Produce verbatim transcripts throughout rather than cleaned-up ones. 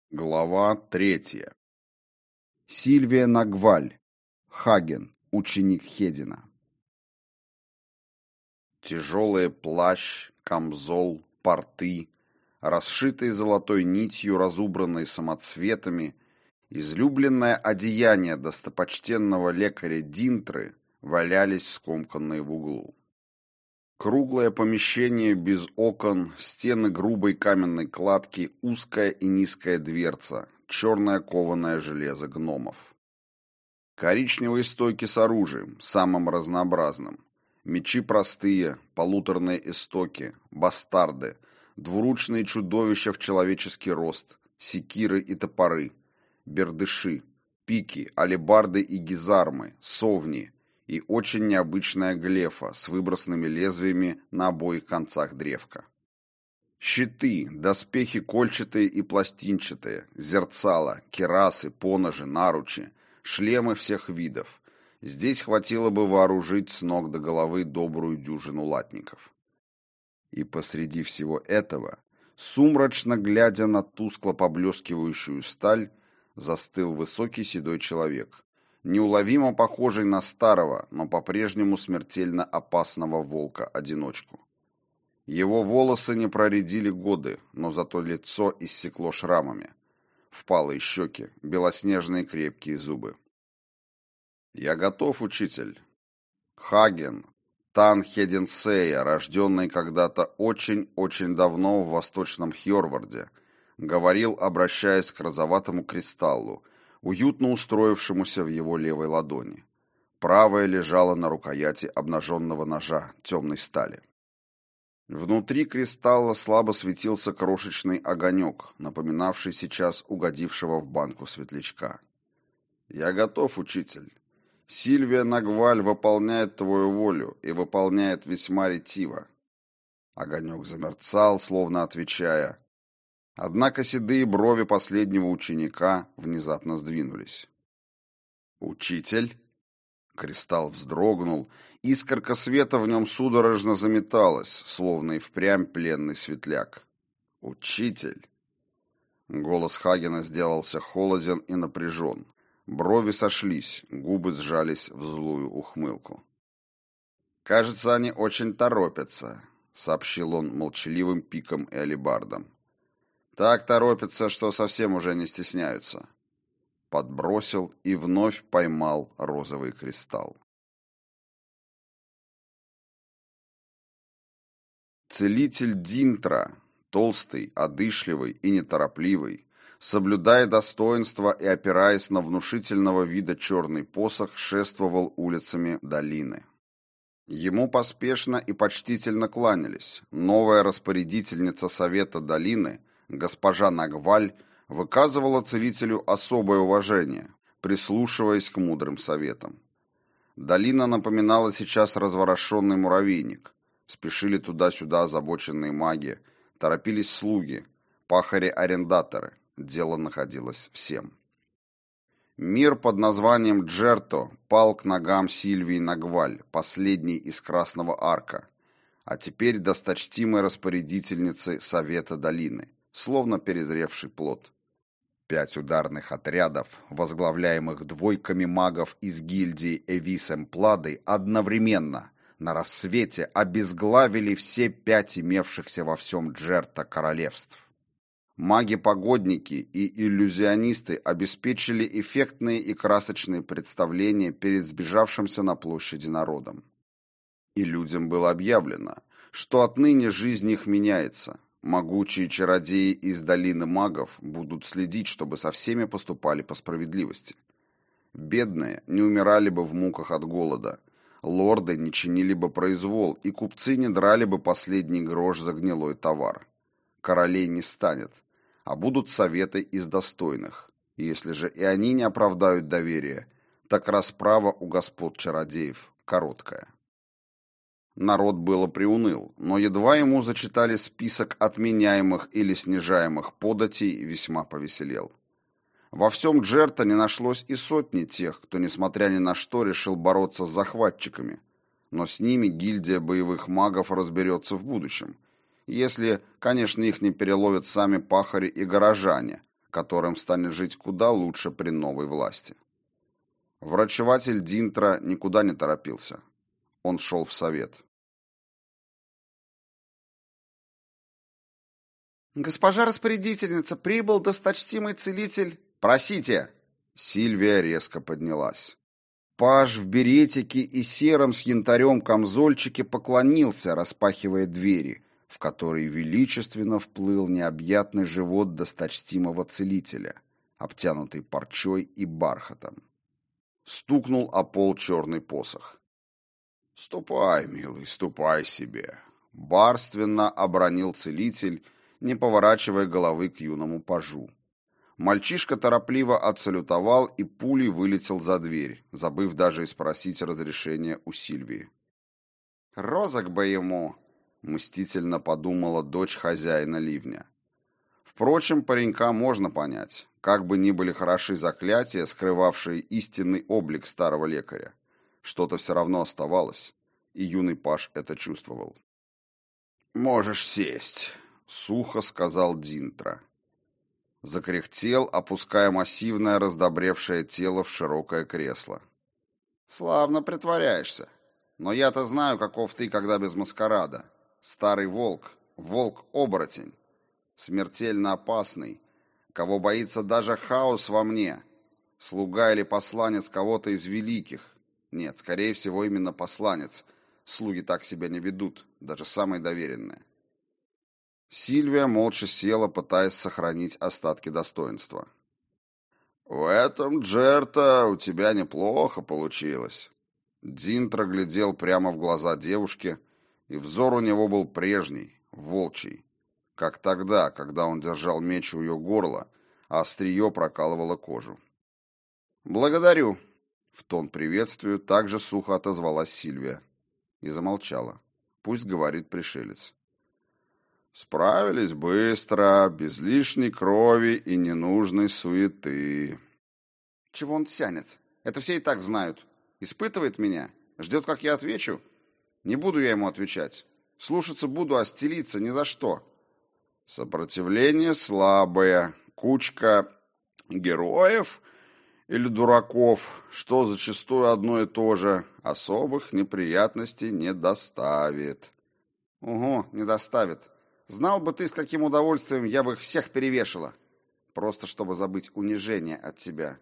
Глава третья. Сильвия Нагваль. Хаген, ученик Хедина. Тяжелый плащ, камзол, порты, расшитые золотой нитью, разубранные самоцветами, излюбленное одеяние достопочтенного лекаря Динтры валялись скомканные в углу. Круглое помещение без окон, стены грубой каменной кладки, узкая и низкая дверца, черное кованое железо гномов. Коричневые стойки с оружием, самым разнообразным. Мечи простые, полуторные эстоки, бастарды, двуручные чудовища в человеческий рост, секиры и топоры, бердыши, пики, алебарды и гизармы, совни и очень необычная глефа с выбросными лезвиями на обоих концах древка. Щиты, доспехи кольчатые и пластинчатые, зерцала, кирасы, поножи, наручи, шлемы всех видов. Здесь хватило бы вооружить с ног до головы добрую дюжину латников. И посреди всего этого, сумрачно глядя на тускло поблескивающую сталь, застыл высокий седой человек, неуловимо похожий на старого, но по-прежнему смертельно опасного волка-одиночку. Его волосы не проредили годы, но зато лицо иссекло шрамами. Впалые щеки, белоснежные крепкие зубы. «Я готов, учитель». Хаген, Тан Хединсея, рожденный когда-то очень-очень давно в восточном Хьорварде, говорил, обращаясь к розоватому кристаллу, уютно устроившемуся в его левой ладони. Правая лежала на рукояти обнаженного ножа темной стали. Внутри кристалла слабо светился крошечный огонек, напоминавший сейчас угодившего в банку светлячка. «Я готов, учитель. Сильвия Нагваль выполняет твою волю и выполняет весьма ретиво». Огонек замерцал, словно отвечая. Однако седые брови последнего ученика внезапно сдвинулись. «Учитель?» Кристалл вздрогнул, искорка света в нем судорожно заметалась, словно и впрямь пленный светляк. «Учитель?» Голос Хагена сделался холоден и напряжен. Брови сошлись, губы сжались в злую ухмылку. «Кажется, они очень торопятся», — сообщил он молчаливым пиком и алебардом. «Так торопятся, что совсем уже не стесняются». Подбросил и вновь поймал розовый кристалл. Целитель Динтра, толстый, одышливый и неторопливый, соблюдая достоинство и опираясь на внушительного вида черный посох, шествовал улицами долины. Ему поспешно и почтительно кланялись. Новая распорядительница совета долины, госпожа Нагваль, выказывала целителю особое уважение, прислушиваясь к мудрым советам. Долина напоминала сейчас разворошенный муравейник. Спешили туда-сюда озабоченные маги, торопились слуги, пахари-арендаторы. Дело находилось всем. Мир под названием Джерто пал к ногам Сильвии Нагваль, последней из Красного Арка, а теперь досточтимой распорядительницы Совета долины, словно перезревший плод. Пять ударных отрядов, возглавляемых двойками магов из гильдии Эвисем-Плады, одновременно на рассвете обезглавили все пять имевшихся во всем Джерто королевств. Маги-погодники и иллюзионисты обеспечили эффектные и красочные представления перед сбежавшимся на площади народом. И людям было объявлено, что отныне жизнь их меняется. Могучие чародеи из долины магов будут следить, чтобы со всеми поступали по справедливости. Бедные не умирали бы в муках от голода, лорды не чинили бы произвол, и купцы не драли бы последний грош за гнилой товар. Королей не станет, а будут советы из достойных. Если же и они не оправдают доверия, так расправа у господ чародеев короткая. Народ было приуныл, но едва ему зачитали список отменяемых или снижаемых податей, весьма повеселел. Во всем Джерто не нашлось и сотни тех, кто, несмотря ни на что, решил бороться с захватчиками, но с ними гильдия боевых магов разберется в будущем, если, конечно, их не переловят сами пахари и горожане, которым станет жить куда лучше при новой власти. Врачеватель Динтра никуда не торопился. Он шел в совет. «Госпожа распорядительница, прибыл досточтимый целитель...» «Просите!» Сильвия резко поднялась. Паж в беретике и сером с янтарем камзольчике поклонился, распахивая двери, в которые величественно вплыл необъятный живот досточтимого целителя, обтянутый парчой и бархатом. Стукнул о пол черный посох. «Ступай, милый, ступай себе!» Барственно обронил целитель, не поворачивая головы к юному пажу. Мальчишка торопливо отсалютовал и пулей вылетел за дверь, забыв даже и спросить разрешения у Сильвии. «Розок бы ему!» — мстительно подумала дочь хозяина ливня. Впрочем, паренька можно понять. Как бы ни были хороши заклятия, скрывавшие истинный облик старого лекаря, что-то все равно оставалось, и юный паж это чувствовал. «Можешь сесть», — сухо сказал Динтра. Закряхтел, опуская массивное раздобревшее тело в широкое кресло. «Славно притворяешься. Но я-то знаю, каков ты, когда без маскарада. Старый волк, волк-оборотень, смертельно опасный, кого боится даже хаос во мне, слуга или посланец кого-то из великих. Нет, скорее всего, именно посланец. Слуги так себя не ведут, даже самые доверенные». Сильвия молча села, пытаясь сохранить остатки достоинства. «В этом, Джерта, у тебя неплохо получилось». Динтра глядел прямо в глаза девушки, и взор у него был прежний, волчий, как тогда, когда он держал меч у ее горла, а острие прокалывало кожу. «Благодарю», — в тон приветствию также сухо отозвалась Сильвия и замолчала. Пусть говорит пришелец. «Справились быстро, без лишней крови и ненужной суеты». «Чего он тянет? Это все и так знают. Испытывает меня? Ждет, как я отвечу? Не буду я ему отвечать. Слушаться буду, а стелиться ни за что». «Сопротивление слабое, кучка героев или дураков, что зачастую одно и то же, особых неприятностей не доставит». «Угу, не доставит. Знал бы ты, с каким удовольствием я бы их всех перевешала. Просто чтобы забыть унижение от тебя».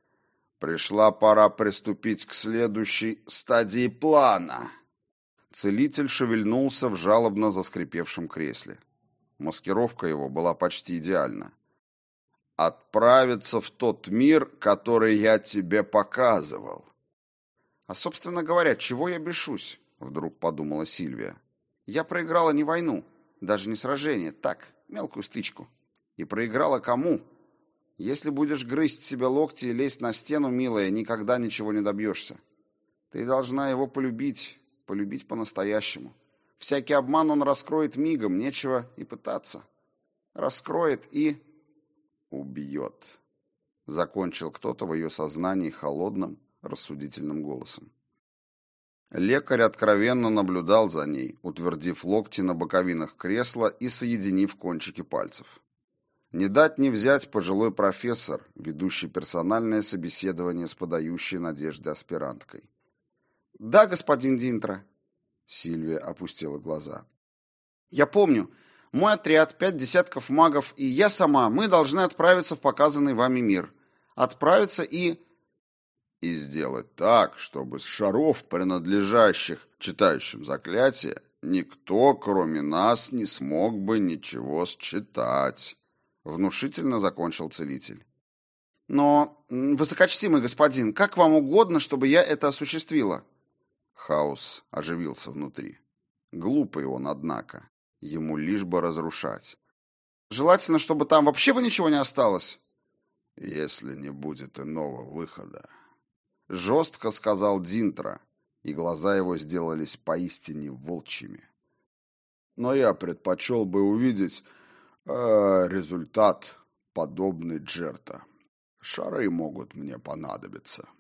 «Пришла пора приступить к следующей стадии плана». Целитель шевельнулся в жалобно заскрипевшем кресле. Маскировка его была почти идеальна. «Отправиться в тот мир, который я тебе показывал». «А, собственно говоря, чего я бешусь?» — вдруг подумала Сильвия. «Я проиграла не войну, даже не сражение, так, мелкую стычку. И проиграла кому? Если будешь грызть себе локти и лезть на стену, милая, никогда ничего не добьешься. Ты должна его полюбить, полюбить по-настоящему. Всякий обман он раскроет мигом, нечего и пытаться. Раскроет и... убьет», — закончил кто-то в ее сознании холодным, рассудительным голосом. Лекарь откровенно наблюдал за ней, утвердив локти на боковинах кресла и соединив кончики пальцев. Не дать не взять пожилой профессор, ведущий персональное собеседование с подающей надежды аспиранткой. «Да, господин Динтра». Сильвия опустила глаза. «Я помню. Мой отряд, пять десятков магов и я сама, мы должны отправиться в показанный вами мир. Отправиться и...» «И сделать так, чтобы с шаров, принадлежащих читающим заклятия, никто, кроме нас, не смог бы ничего считать», — внушительно закончил целитель. «Но, высокочтимый господин, как вам угодно, чтобы я это осуществила?» Хаос оживился внутри. Глупый он, однако. Ему лишь бы разрушать. «Желательно, чтобы там вообще бы ничего не осталось». «Если не будет иного выхода», — жестко сказал Динтра, и глаза его сделались поистине волчьими. «Но я предпочел бы увидеть э, результат, подобный Джерта. Шары могут мне понадобиться».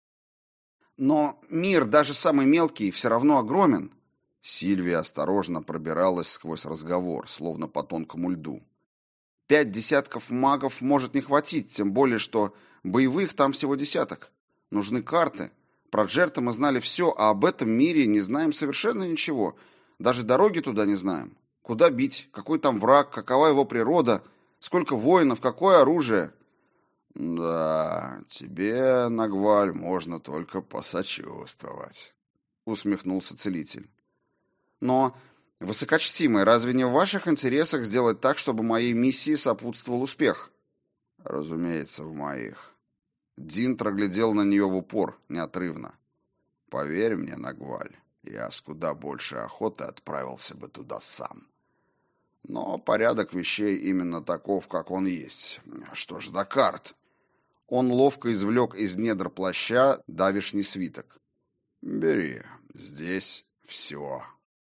«Но мир, даже самый мелкий, все равно огромен». Сильвия осторожно пробиралась сквозь разговор, словно по тонкому льду. Пять десятков магов может не хватить, тем более, что боевых там всего десяток. Нужны карты. Про Джерта мы знали все, а об этом мире не знаем совершенно ничего. Даже дороги туда не знаем. Куда бить, какой там враг, какова его природа, сколько воинов, какое оружие. Да, тебе, Нагваль, можно только посочувствовать, усмехнулся целитель. Но, высокочтимый, разве не в ваших интересах сделать так, чтобы моей миссии сопутствовал успех? Разумеется, в моих. Динтра глядел на нее в упор, неотрывно. Поверь мне, Нагваль, я с куда большей охотой отправился бы туда сам. Но порядок вещей именно таков, как он есть. Что ж до карт? Он ловко извлек из недр плаща давишний свиток. Бери, здесь все.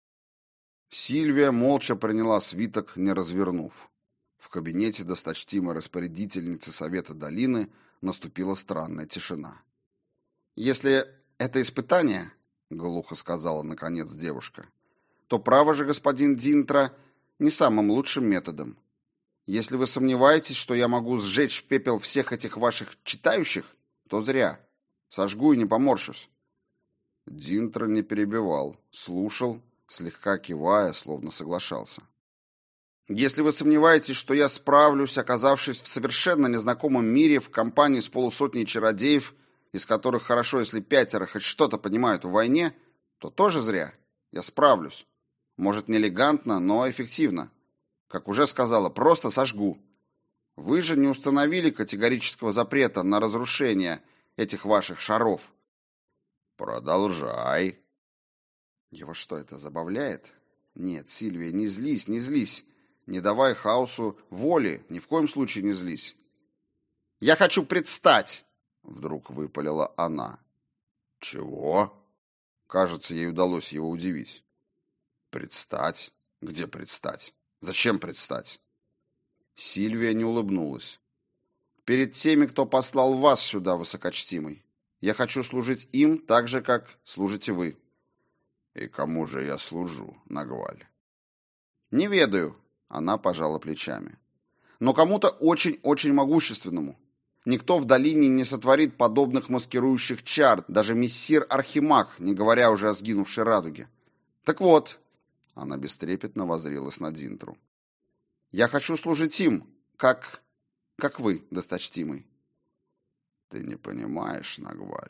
Сильвия молча приняла свиток, не развернув. В кабинете досточтимой распорядительницы Совета Долины наступила странная тишина. «Если это испытание, — глухо сказала наконец девушка, — то право же, господин Динтра, не самым лучшим методом. Если вы сомневаетесь, что я могу сжечь в пепел всех этих ваших читающих, то зря. Сожгу и не поморщусь». Динтра не перебивал, слушал, слегка кивая, словно соглашался. «Если вы сомневаетесь, что я справлюсь, оказавшись в совершенно незнакомом мире в компании с полусотней чародеев, из которых хорошо, если пятеро хоть что-то понимают в войне, то тоже зря. Я справлюсь. Может, не элегантно, но эффективно. Как уже сказала, просто сожгу. Вы же не установили категорического запрета на разрушение этих ваших шаров». «Продолжай». Его что, это забавляет? Нет, Сильвия, не злись, не злись. Не давай хаосу воли, ни в коем случае не злись. «Я хочу предстать!» — вдруг выпалила она. «Чего?» Кажется, ей удалось его удивить. «Предстать? Где предстать? Зачем предстать?» Сильвия не улыбнулась. «Перед теми, кто послал вас сюда, высокочтимый. Я хочу служить им так же, как служите вы». «И кому же я служу, Нагваль?» «Не ведаю», — она пожала плечами. «Но кому-то очень-очень могущественному. Никто в долине не сотворит подобных маскирующих чар, даже мессир Архимаг, не говоря уже о сгинувшей радуге. Так вот», — она бестрепетно воззрелась на Динтру, «я хочу служить им, как... как вы, досточтимый». «Ты не понимаешь, Нагваль».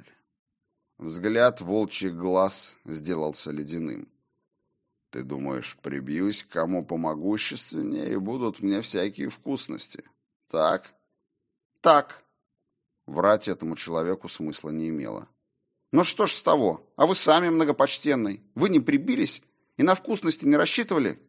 Взгляд волчьих глаз сделался ледяным. «Ты думаешь, прибьюсь к кому помогущественнее, и будут мне всякие вкусности? Так?» «Так». Врать этому человеку смысла не имело. «Ну что ж с того? А вы сами многопочтенный. Вы не прибились и на вкусности не рассчитывали?»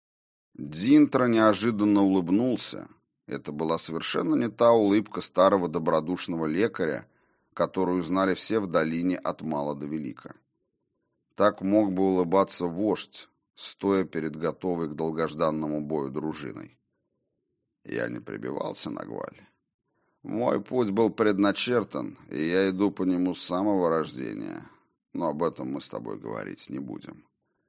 Динтра неожиданно улыбнулся. Это была совершенно не та улыбка старого добродушного лекаря, которую знали все в долине от мала до велика. Так мог бы улыбаться вождь, стоя перед готовой к долгожданному бою дружиной. Я не прибивался, Нагваль. Мой путь был предначертан, и я иду по нему с самого рождения. Но об этом мы с тобой говорить не будем.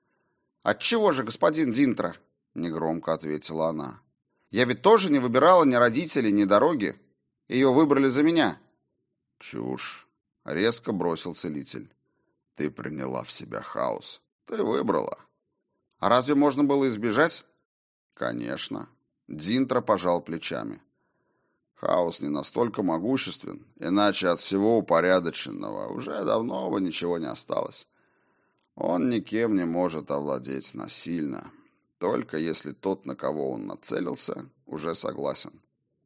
«Отчего же, господин Динтра?» — негромко ответила она. «Я ведь тоже не выбирала ни родителей, ни дороги. Ее выбрали за меня». «Чушь!» — резко бросил целитель. «Ты приняла в себя хаос. Ты выбрала». «А разве можно было избежать?» «Конечно». Динтра пожал плечами. «Хаос не настолько могуществен, иначе от всего упорядоченного уже давно бы ничего не осталось. Он никем не может овладеть насильно, только если тот, на кого он нацелился, уже согласен.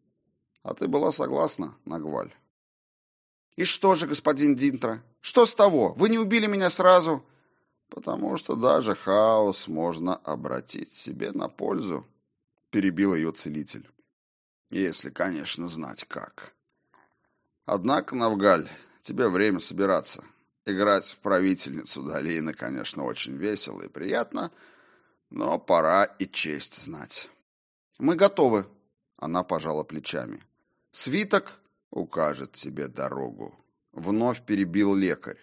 А ты была согласна, Нагваль?» «И что же, господин Динтра? Что с того? Вы не убили меня сразу?» «Потому что даже хаос можно обратить себе на пользу», — перебил ее целитель. «Если, конечно, знать как. Однако, Навгаль, тебе время собираться. Играть в правительницу долины, конечно, очень весело и приятно, но пора и честь знать». «Мы готовы», — она пожала плечами. «Свиток укажет тебе дорогу», — вновь перебил лекарь.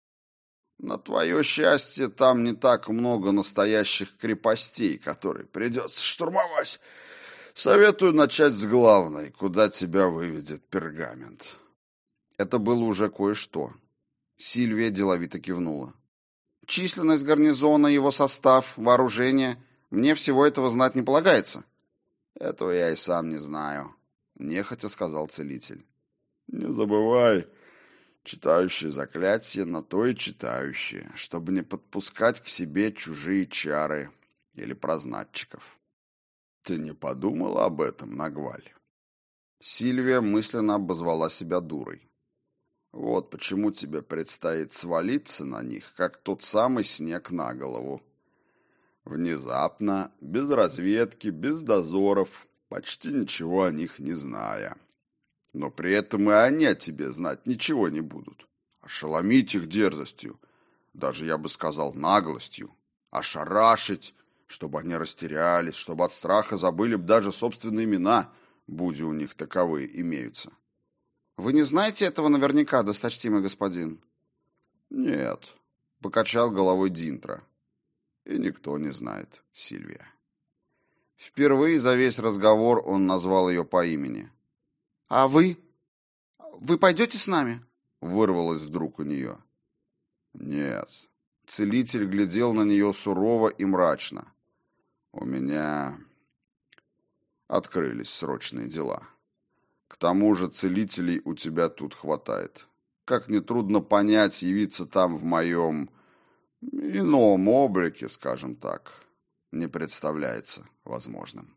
«На твое счастье, там не так много настоящих крепостей, которые придется штурмовать Советую начать с главной, куда тебя выведет пергамент. Это было уже кое-что. Сильвия деловито кивнула. Численность гарнизона, его состав, вооружение. Мне всего этого знать не полагается. Этого я и сам не знаю, нехотя сказал целитель. Не забывай, читающие заклятие на то и читающие, чтобы не подпускать к себе чужие чары или прознатчиков. Ты не подумала об этом, Нагваль? Сильвия мысленно обозвала себя дурой. Вот почему тебе предстоит свалиться на них, как тот самый снег на голову. Внезапно, без разведки, без дозоров, почти ничего о них не зная. Но при этом и они о тебе знать ничего не будут. Ошеломить их дерзостью, даже, я бы сказал, наглостью. Ошарашить, чтобы они растерялись, чтобы от страха забыли б даже собственные имена, будь у них таковые имеются. Вы не знаете этого наверняка, досточтимый господин? Нет, покачал головой Динтра. И никто не знает, Сильвия. Впервые за весь разговор он назвал ее по имени. А вы? Вы пойдете с нами? Вырвалось вдруг у нее. Нет. Целитель глядел на нее сурово и мрачно. У меня открылись срочные дела. К тому же целителей у тебя тут хватает. Как нетрудно понять, явиться там в моем ином облике, скажем так, не представляется возможным.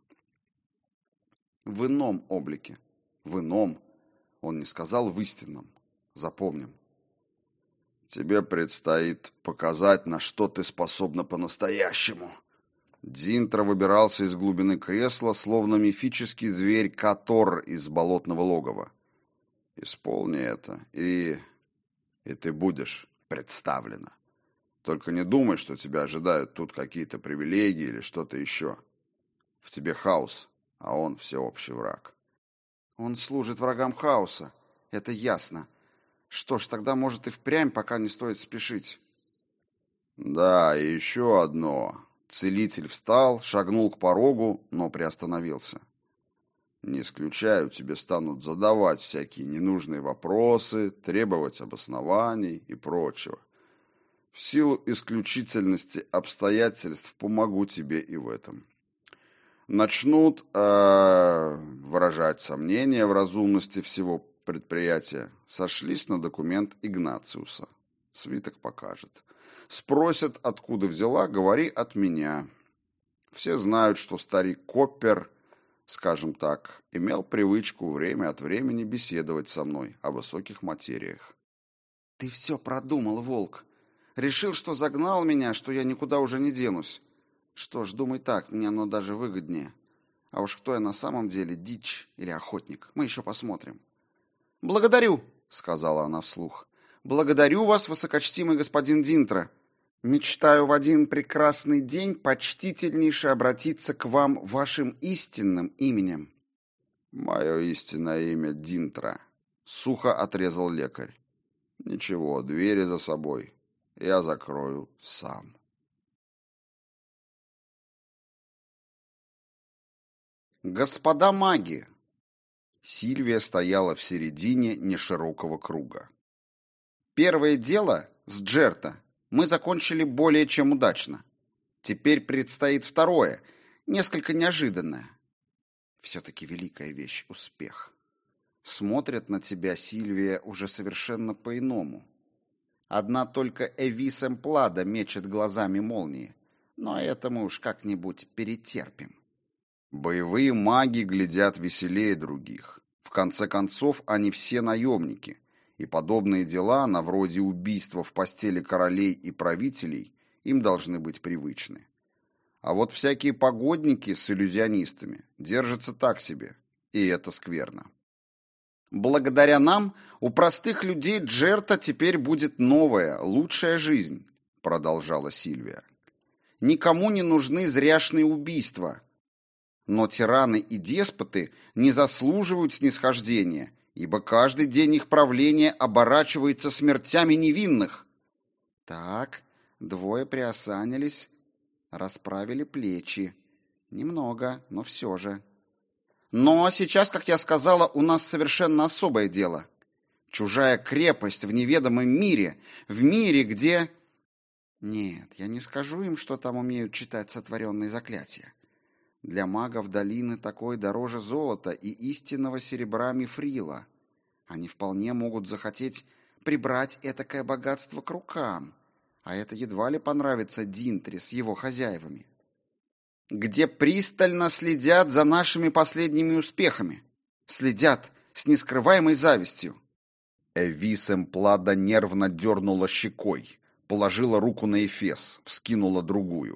В ином облике. В ином. Он не сказал в истинном. Запомним. Тебе предстоит показать, на что ты способна по-настоящему. Динтра выбирался из глубины кресла, словно мифический зверь Катор из болотного логова. Исполни это, и... и ты будешь представлена. Только не думай, что тебя ожидают тут какие-то привилегии или что-то еще. В тебе хаос, а он всеобщий враг. Он служит врагам хаоса, это ясно. Что ж, тогда, может, и впрямь пока не стоит спешить. Да, и еще одно... Целитель встал, шагнул к порогу, но приостановился. Не исключаю, тебе станут задавать всякие ненужные вопросы, требовать обоснований и прочего. В силу исключительности обстоятельств помогу тебе и в этом. Начнут э, выражать сомнения в разумности всего предприятия. Сошлись на документ Игнациуса. Свиток покажет. Спросят, откуда взяла, говори от меня. Все знают, что старик Коппер, скажем так, имел привычку время от времени беседовать со мной о высоких материях. Ты все продумал, Волк. Решил, что загнал меня, что я никуда уже не денусь. Что ж, думай так, мне оно даже выгоднее. А уж кто я на самом деле, дичь или охотник, мы еще посмотрим. Благодарю, сказала она вслух. Благодарю вас, высокочтимый господин Динтра. Мечтаю в один прекрасный день почтительнейше обратиться к вам вашим истинным именем. Мое истинное имя Динтра, сухо отрезал лекарь. Ничего, двери за собой я закрою сам. Господа маги! Сильвия стояла в середине неширокого круга. Первое дело с Джерта мы закончили более чем удачно. Теперь предстоит второе, несколько неожиданное. Все-таки великая вещь — успех. Смотрят на тебя, Сильвия, уже совершенно по-иному. Одна только Эвис Эмплада мечет глазами молнии, но это мы уж как-нибудь перетерпим. Боевые маги глядят веселее других. В конце концов, они все наемники. И подобные дела, на вроде убийства в постели королей и правителей, им должны быть привычны. А вот всякие погодники с иллюзионистами держатся так себе, и это скверно. Благодаря нам у простых людей Джерта теперь будет новая, лучшая жизнь, продолжала Сильвия. Никому не нужны зряшные убийства. Но тираны и деспоты не заслуживают снисхождения, ибо каждый день их правления оборачивается смертями невинных. Так, двое приосанились, расправили плечи. Немного, но все же. Но сейчас, как я сказала, у нас совершенно особое дело. Чужая крепость в неведомом мире, в мире, где... Нет, я не скажу им, что там умеют читать сотворенные заклятия. Для магов долины такое дороже золота и истинного серебра мифрила. Они вполне могут захотеть прибрать этакое богатство к рукам, а это едва ли понравится Динтре с его хозяевами. Где пристально следят за нашими последними успехами. Следят с нескрываемой завистью. Эвис Эмплада нервно дернула щекой, положила руку на эфес, вскинула другую.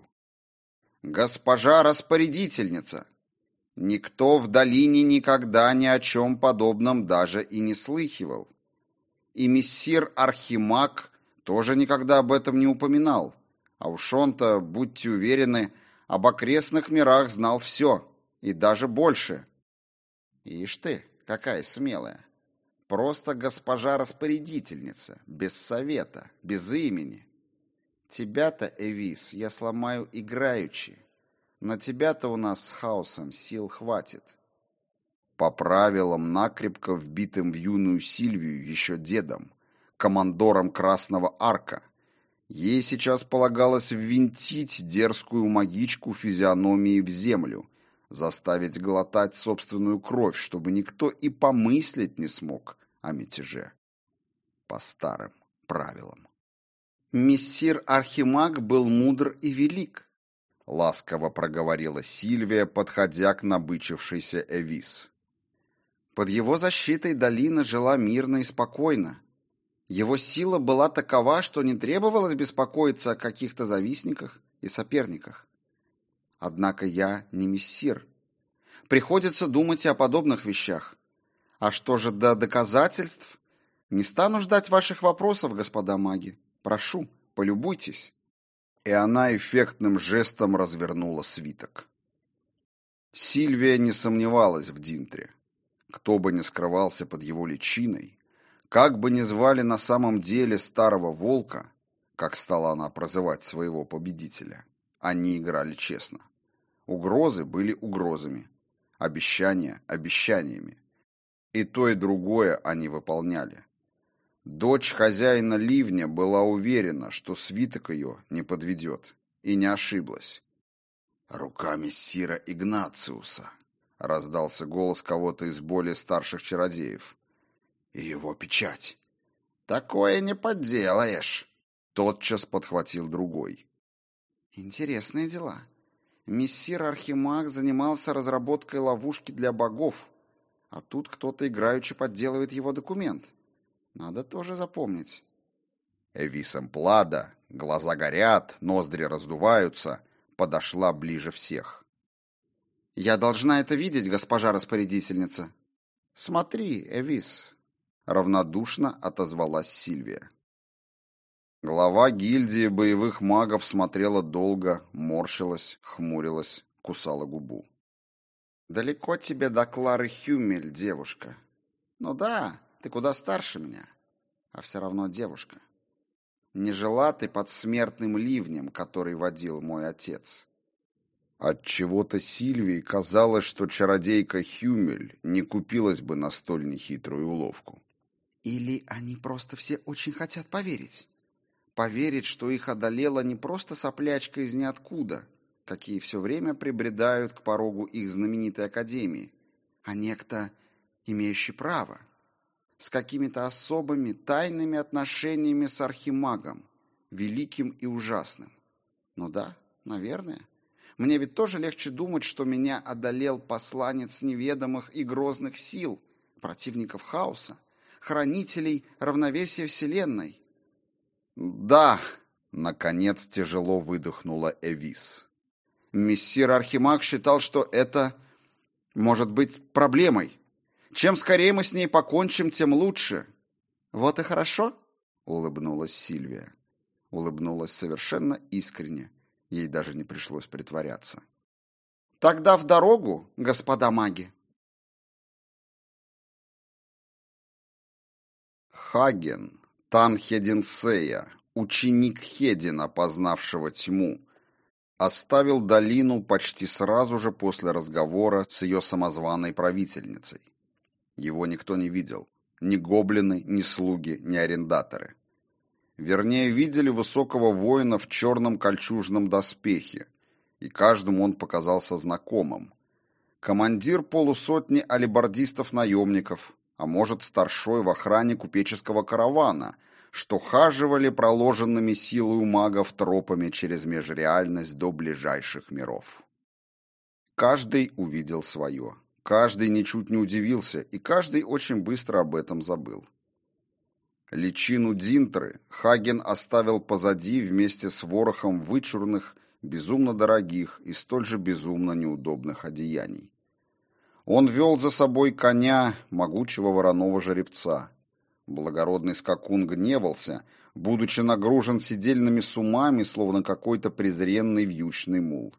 «Госпожа распорядительница, никто в долине никогда ни о чем подобном даже и не слыхивал. И мессир Архимаг тоже никогда об этом не упоминал. А уж он-то, будьте уверены, об окрестных мирах знал все, и даже больше. Ишь ты, какая смелая. Просто госпожа распорядительница, без совета, без имени. Тебя-то, Эвис, я сломаю играючи. На тебя-то у нас с хаосом сил хватит». По правилам, накрепко вбитым в юную Сильвию еще дедом, командором Красного Арка, ей сейчас полагалось ввинтить дерзкую магичку физиономии в землю, заставить глотать собственную кровь, чтобы никто и помыслить не смог о мятеже. По старым правилам. «Мессир Архимаг был мудр и велик», — ласково проговорила Сильвия, подходя к набычившейся Эвис. «Под его защитой долина жила мирно и спокойно. Его сила была такова, что не требовалось беспокоиться о каких-то завистниках и соперниках. Однако я не мессир. Приходится думать и о подобных вещах. А что же до доказательств? Не стану ждать ваших вопросов, господа маги. Прошу, полюбуйтесь». И она эффектным жестом развернула свиток. Сильвия не сомневалась в Динтре. Кто бы ни скрывался под его личиной, как бы ни звали на самом деле старого волка, как стала она прозывать своего победителя, они играли честно. Угрозы были угрозами, обещания обещаниями. И то, и другое они выполняли. Дочь хозяина Ливня была уверена, что свиток ее не подведет, и не ошиблась. «Руками сира Игнациуса», — раздался голос кого-то из более старших чародеев. «И его печать». «Такое не подделаешь», — тотчас подхватил другой. «Интересные дела. Мессир Архимаг занимался разработкой ловушки для богов, а тут кто-то играючи подделывает его документ. Надо тоже запомнить». Эвис Эмплада, глаза горят, ноздри раздуваются, подошла ближе всех. «Я должна это видеть, госпожа распорядительница». «Смотри, Эвис», — равнодушно отозвалась Сильвия. Глава гильдии боевых магов смотрела долго, морщилась, хмурилась, кусала губу. «Далеко тебе до Клары Хюмель, девушка. Ну да, ты куда старше меня, а все равно девушка. Не жила ты под смертным ливнем, который водил мой отец». Отчего-то Сильвии казалось, что чародейка Хюмель не купилась бы на столь нехитрую уловку. Или они просто все очень хотят поверить. Поверить, что их одолела не просто соплячка из ниоткуда, какие все время прибредают к порогу их знаменитой академии, а некто, имеющий право, с какими-то особыми тайными отношениями с архимагом, великим и ужасным. Ну да, наверное. Мне ведь тоже легче думать, что меня одолел посланец неведомых и грозных сил, противников хаоса, хранителей равновесия Вселенной. «Да!» — наконец тяжело выдохнула Эвис. Мессир Архимаг считал, что это может быть проблемой. Чем скорее мы с ней покончим, тем лучше. Вот и хорошо, — улыбнулась Сильвия. Улыбнулась совершенно искренне. Ей даже не пришлось притворяться. Тогда в дорогу, господа маги. Хаген, Танхединсея, ученик Хедина, познавшего тьму, оставил долину почти сразу же после разговора с ее самозваной правительницей. Его никто не видел, ни гоблины, ни слуги, ни арендаторы. Вернее, видели высокого воина в черном кольчужном доспехе, и каждому он показался знакомым. Командир полусотни алебардистов-наемников, а может, старшой в охране купеческого каравана, что хаживали проложенными силою магов тропами через межреальность до ближайших миров. Каждый увидел свое, каждый ничуть не удивился, и каждый очень быстро об этом забыл. Личину Динтры Хаген оставил позади вместе с ворохом вычурных, безумно дорогих и столь же безумно неудобных одеяний. Он вел за собой коня, могучего вороного жеребца. Благородный скакун гневался, будучи нагружен седельными сумами, словно какой-то презренный вьючный мул.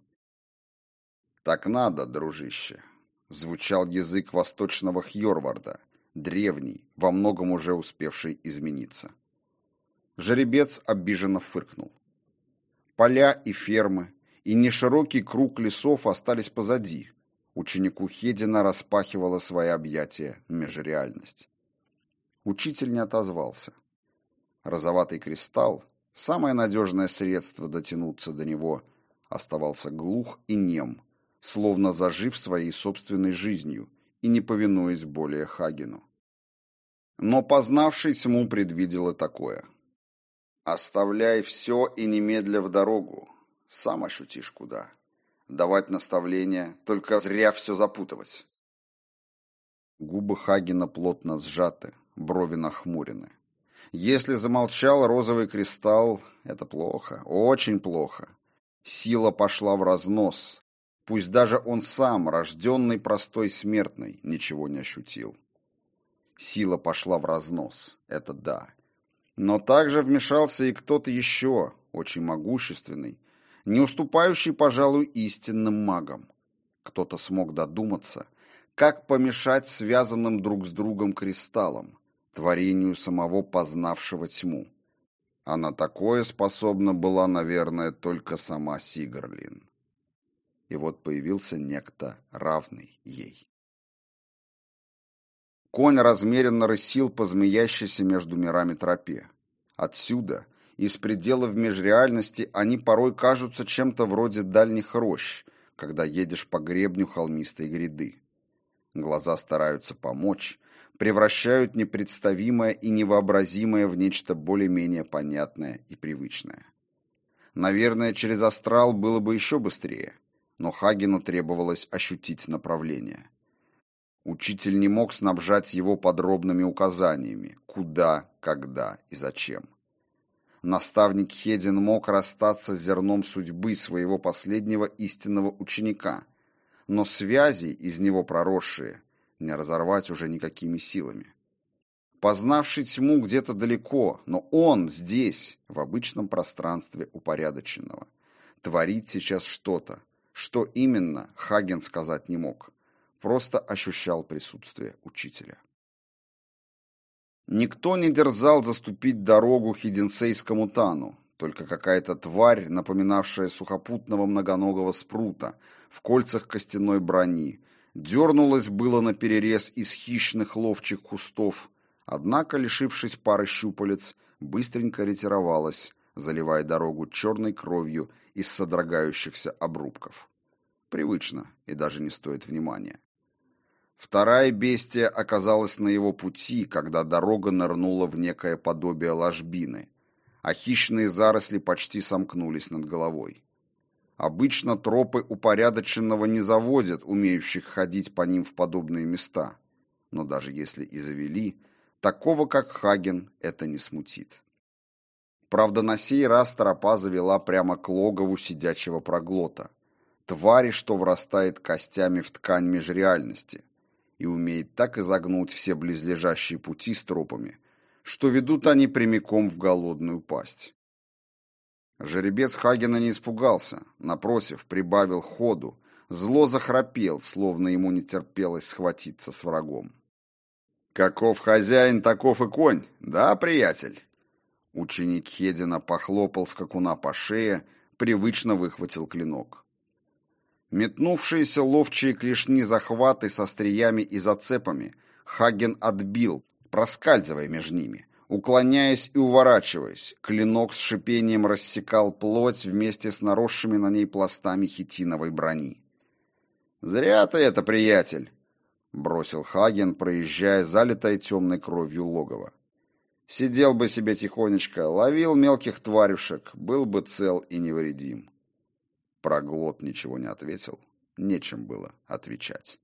«Так надо, дружище», — звучал язык восточного Хьорварда, древний, во многом уже успевший измениться. Жеребец обиженно фыркнул. Поля и фермы, и неширокий круг лесов остались позади. Ученику Хедина распахивала свои объятия межреальность. Учитель не отозвался. Розоватый кристалл, самое надежное средство дотянуться до него, оставался глух и нем, словно зажив своей собственной жизнью и не повинуясь более Хагену. Но познавший тьму предвидел и такое. «Оставляй все и немедля в дорогу, сам ощутишь куда. Давать наставления, только зря все запутывать». Губы Хагена плотно сжаты, брови нахмурены. Если замолчал розовый кристалл, это плохо, очень плохо. Сила пошла в разнос. Пусть даже он сам, рожденный простой смертный, ничего не ощутил. Сила пошла в разнос, это да. Но также вмешался и кто-то еще, очень могущественный, не уступающий, пожалуй, истинным магам. Кто-то смог додуматься, как помешать связанным друг с другом кристаллам, творению самого познавшего тьму. А на такое способна была, наверное, только сама Сигрлин. И вот появился некто, равный ей. Конь размеренно рысил по змеящейся между мирами тропе. Отсюда, из пределов межреальности, они порой кажутся чем-то вроде дальних рощ, когда едешь по гребню холмистой гряды. Глаза стараются помочь, превращают непредставимое и невообразимое в нечто более-менее понятное и привычное. Наверное, через астрал было бы еще быстрее, но Хагену требовалось ощутить направление. Учитель не мог снабжать его подробными указаниями, куда, когда и зачем. Наставник Хедин мог расстаться с зерном судьбы своего последнего истинного ученика, но связи, из него проросшие, не разорвать уже никакими силами. Познавший тьму где-то далеко, но он здесь, в обычном пространстве упорядоченного, творит сейчас что-то. Что именно, Хаген сказать не мог. Просто ощущал присутствие учителя. Никто не дерзал заступить дорогу хиденсейскому тану, только какая-то тварь, напоминавшая сухопутного многоногого спрута в кольцах костяной брони, дернулась было наперерез из хищных ловчих кустов, однако, лишившись пары щупалец, быстренько ретировалась, заливая дорогу черной кровью из содрогающихся обрубков. Привычно и даже не стоит внимания. Вторая бестия оказалась на его пути, когда дорога нырнула в некое подобие ложбины, а хищные заросли почти сомкнулись над головой. Обычно тропы упорядоченного не заводят умеющих ходить по ним в подобные места, но даже если и завели, такого, как Хаген, это не смутит. Правда, на сей раз тропа завела прямо к логову сидячего проглота, твари, что врастает костями в ткань межреальности и умеет так изогнуть все близлежащие пути с тропами, что ведут они прямиком в голодную пасть. Жеребец Хагена не испугался, напротив, прибавил ходу, зло захрапел, словно ему не терпелось схватиться с врагом. «Каков хозяин, таков и конь, да, приятель?» Ученик Хедина похлопал скакуна по шее, привычно выхватил клинок. Метнувшиеся ловчие клешни захваты со стриями и зацепами Хаген отбил, проскальзывая между ними. Уклоняясь и уворачиваясь, клинок с шипением рассекал плоть вместе с наросшими на ней пластами хитиновой брони. «Зря ты это, приятель!» — бросил Хаген, проезжая залитое темной кровью логово. «Сидел бы себе тихонечко, ловил мелких тварюшек, был бы цел и невредим». Проглот ничего не ответил, нечем было отвечать.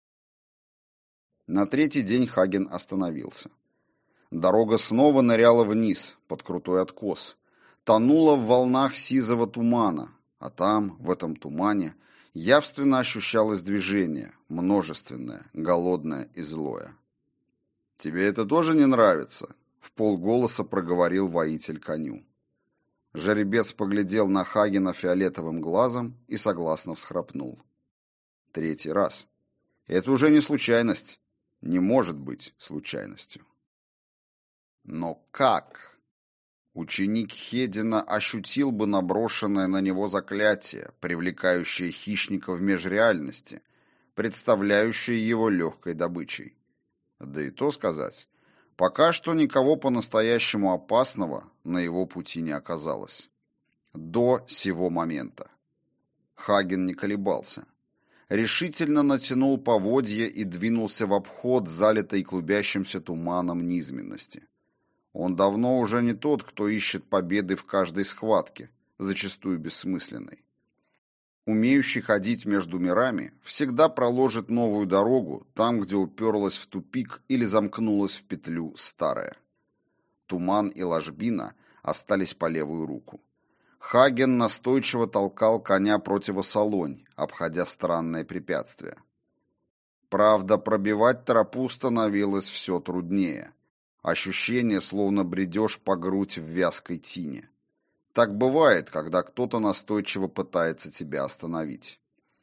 На третий день Хаген остановился. Дорога снова ныряла вниз, под крутой откос, тонула в волнах сизого тумана, а там, в этом тумане, явственно ощущалось движение, множественное, голодное и злое. «Тебе это тоже не нравится?» — вполголоса проговорил воитель коню. Жеребец поглядел на Хагена фиолетовым глазом и согласно всхрапнул. Третий раз. Это уже не случайность. Не может быть случайностью. Но как? Ученик Хедина ощутил бы наброшенное на него заклятие, привлекающее хищника в межреальности, представляющее его легкой добычей. Да и то сказать, пока что никого по-настоящему опасного на его пути не оказалось. До сего момента. Хаген не колебался. Решительно натянул поводья и двинулся в обход залитой клубящимся туманом низменности. Он давно уже не тот, кто ищет победы в каждой схватке, зачастую бессмысленной. Умеющий ходить между мирами всегда проложит новую дорогу там, где уперлась в тупик или замкнулась в петлю старая. Туман и ложбина остались по левую руку. Хаген настойчиво толкал коня противосолонь, обходя странное препятствие. Правда, пробивать тропу становилось все труднее. Ощущение, словно бредешь по грудь в вязкой тине. Так бывает, когда кто-то настойчиво пытается тебя остановить.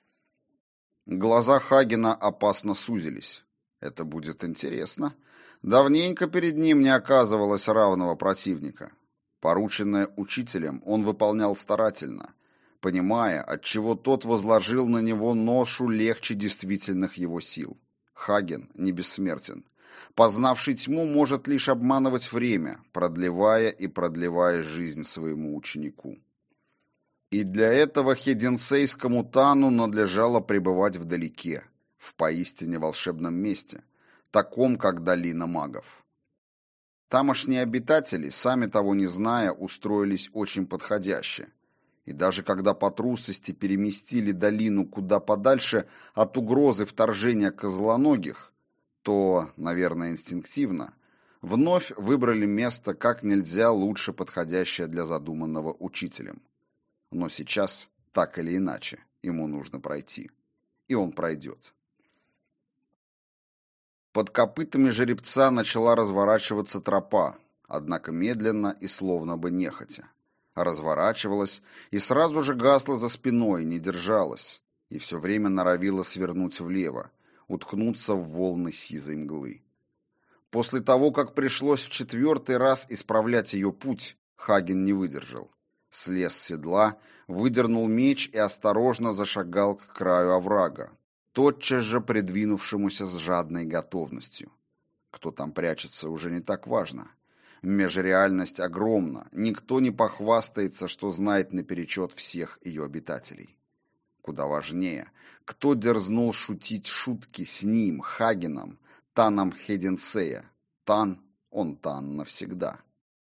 Глаза Хагена опасно сузились. Это будет интересно. Давненько перед ним не оказывалось равного противника. Порученное учителем он выполнял старательно, понимая, отчего тот возложил на него ношу легче действительных его сил. Хаген не бессмертен. Познавший тьму может лишь обманывать время, продлевая и продлевая жизнь своему ученику. И для этого хеденсейскому тану надлежало пребывать вдалеке, в поистине волшебном месте, таком, как долина магов. Тамошние обитатели, сами того не зная, устроились очень подходяще. И даже когда по трусости переместили долину куда подальше от угрозы вторжения козлоногих, то, наверное, инстинктивно, вновь выбрали место как нельзя лучше подходящее для задуманного учителем. Но сейчас, так или иначе, ему нужно пройти. И он пройдет. Под копытами жеребца начала разворачиваться тропа, однако медленно и словно бы нехотя. Разворачивалась и сразу же гасла за спиной, не держалась, и все время норовила свернуть влево, уткнуться в волны сизой мглы. После того, как пришлось в четвертый раз исправлять ее путь, Хаген не выдержал. Слез с седла, выдернул меч и осторожно зашагал к краю оврага, тотчас же придвинувшемуся с жадной готовностью. Кто там прячется, уже не так важно. Межреальность огромна, никто не похвастается, что знает наперечет всех ее обитателей. Куда важнее, кто дерзнул шутить шутки с ним, Хагеном, Таном Хеденсея. Тан, он Тан навсегда.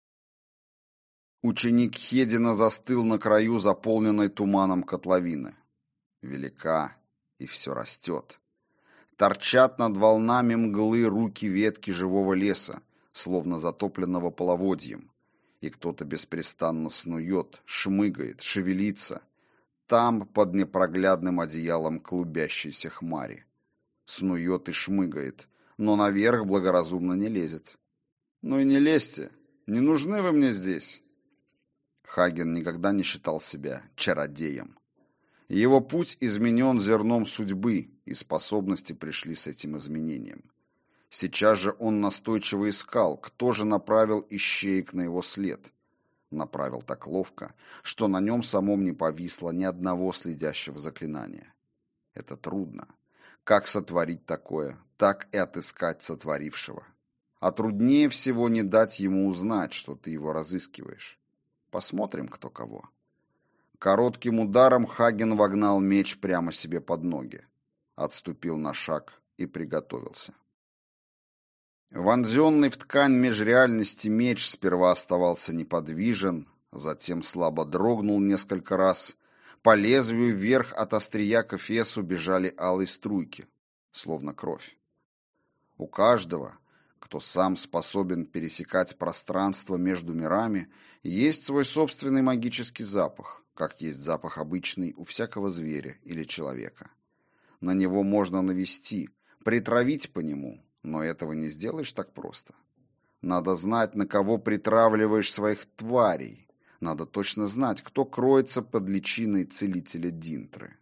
Ученик Хедина застыл на краю заполненной туманом котловины. Велика, и все растет. Торчат над волнами мглы руки ветки живого леса, словно затопленного половодьем, и кто-то беспрестанно снует, шмыгает, шевелится, там, под непроглядным одеялом клубящейся хмари. Снует и шмыгает, но наверх благоразумно не лезет. «Ну и не лезьте, не нужны вы мне здесь». Хаген никогда не считал себя чародеем. Его путь изменен зерном судьбы, и способности пришли с этим изменением. Сейчас же он настойчиво искал, кто же направил ищеек на его след. Направил так ловко, что на нем самом не повисло ни одного следящего заклинания. Это трудно. Как сотворить такое, так и отыскать сотворившего. А труднее всего не дать ему узнать, что ты его разыскиваешь. Посмотрим, кто кого. Коротким ударом Хаген вогнал меч прямо себе под ноги. Отступил на шаг и приготовился. Вонзенный в ткань межреальности меч сперва оставался неподвижен, затем слабо дрогнул несколько раз. По лезвию вверх от острия к эфесу бежали алые струйки, словно кровь. У каждого, кто сам способен пересекать пространство между мирами, есть свой собственный магический запах, как есть запах обычный у всякого зверя или человека. На него можно навести, притравить по нему, но этого не сделаешь так просто. Надо знать, на кого притравливаешь своих тварей. Надо точно знать, кто кроется под личиной целителя Динтры.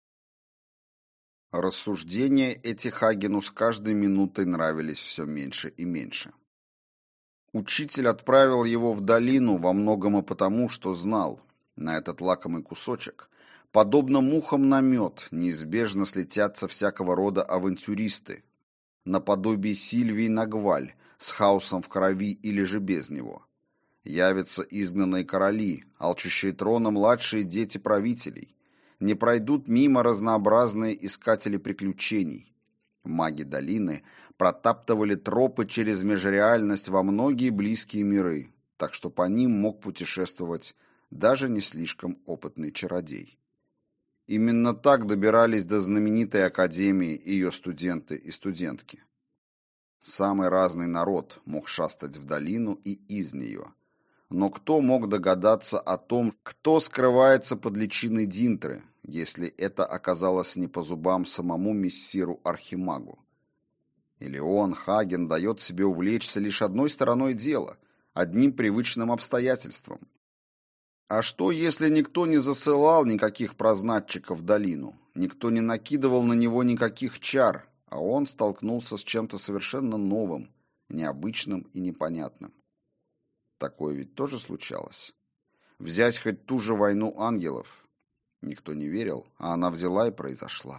Рассуждения эти Хагену с каждой минутой нравились все меньше и меньше. Учитель отправил его в долину во многом и потому, что знал, на этот лакомый кусочек, подобно мухам на мед, неизбежно слетятся всякого рода авантюристы, наподобие Сильвии Нагваль, с хаосом в крови или же без него. Явятся изгнанные короли, алчущие трона младшие дети правителей. Не пройдут мимо разнообразные искатели приключений. Маги долины протаптывали тропы через межреальность во многие близкие миры, так что по ним мог путешествовать даже не слишком опытный чародей. Именно так добирались до знаменитой академии ее студенты и студентки. Самый разный народ мог шастать в долину и из нее. Но кто мог догадаться о том, кто скрывается под личиной Динтры, если это оказалось не по зубам самому мессиру Архимагу? Или он, Хаген, дает себе увлечься лишь одной стороной дела, одним привычным обстоятельством? А что, если никто не засылал никаких прознатчиков в долину, никто не накидывал на него никаких чар, а он столкнулся с чем-то совершенно новым, необычным и непонятным? Такое ведь тоже случалось. Взять хоть ту же войну ангелов. Никто не верил, а она взяла и произошла.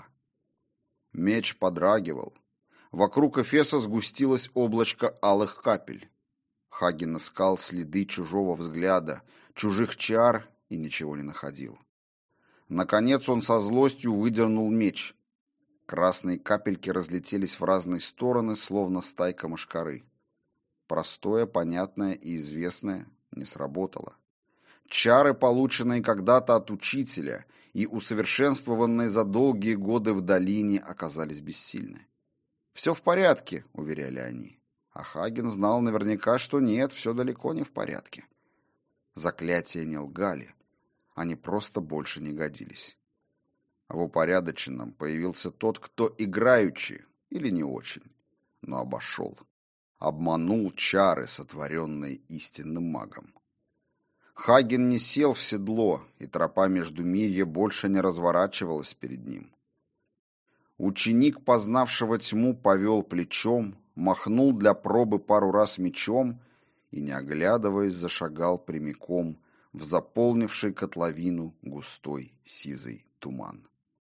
Меч подрагивал. Вокруг эфеса сгустилось облачко алых капель. Хаген искал следы чужого взгляда, чужих чар и ничего не находил. Наконец он со злостью выдернул меч. Красные капельки разлетелись в разные стороны, словно стайка мошкары. Простое, понятное и известное не сработало. Чары, полученные когда-то от учителя и усовершенствованные за долгие годы в долине, оказались бессильны. «Все в порядке», — уверяли они. А Хаген знал наверняка, что нет, все далеко не в порядке. Заклятия не лгали, они просто больше не годились. А в упорядоченном появился тот, кто играючи, или не очень, но обошел. Обманул чары, сотворенные истинным магом. Хаген не сел в седло, и тропа Междумирья больше не разворачивалась перед ним. Ученик, познавшего тьму, повел плечом, махнул для пробы пару раз мечом и, не оглядываясь, зашагал прямиком в заполнивший котловину густой сизый туман.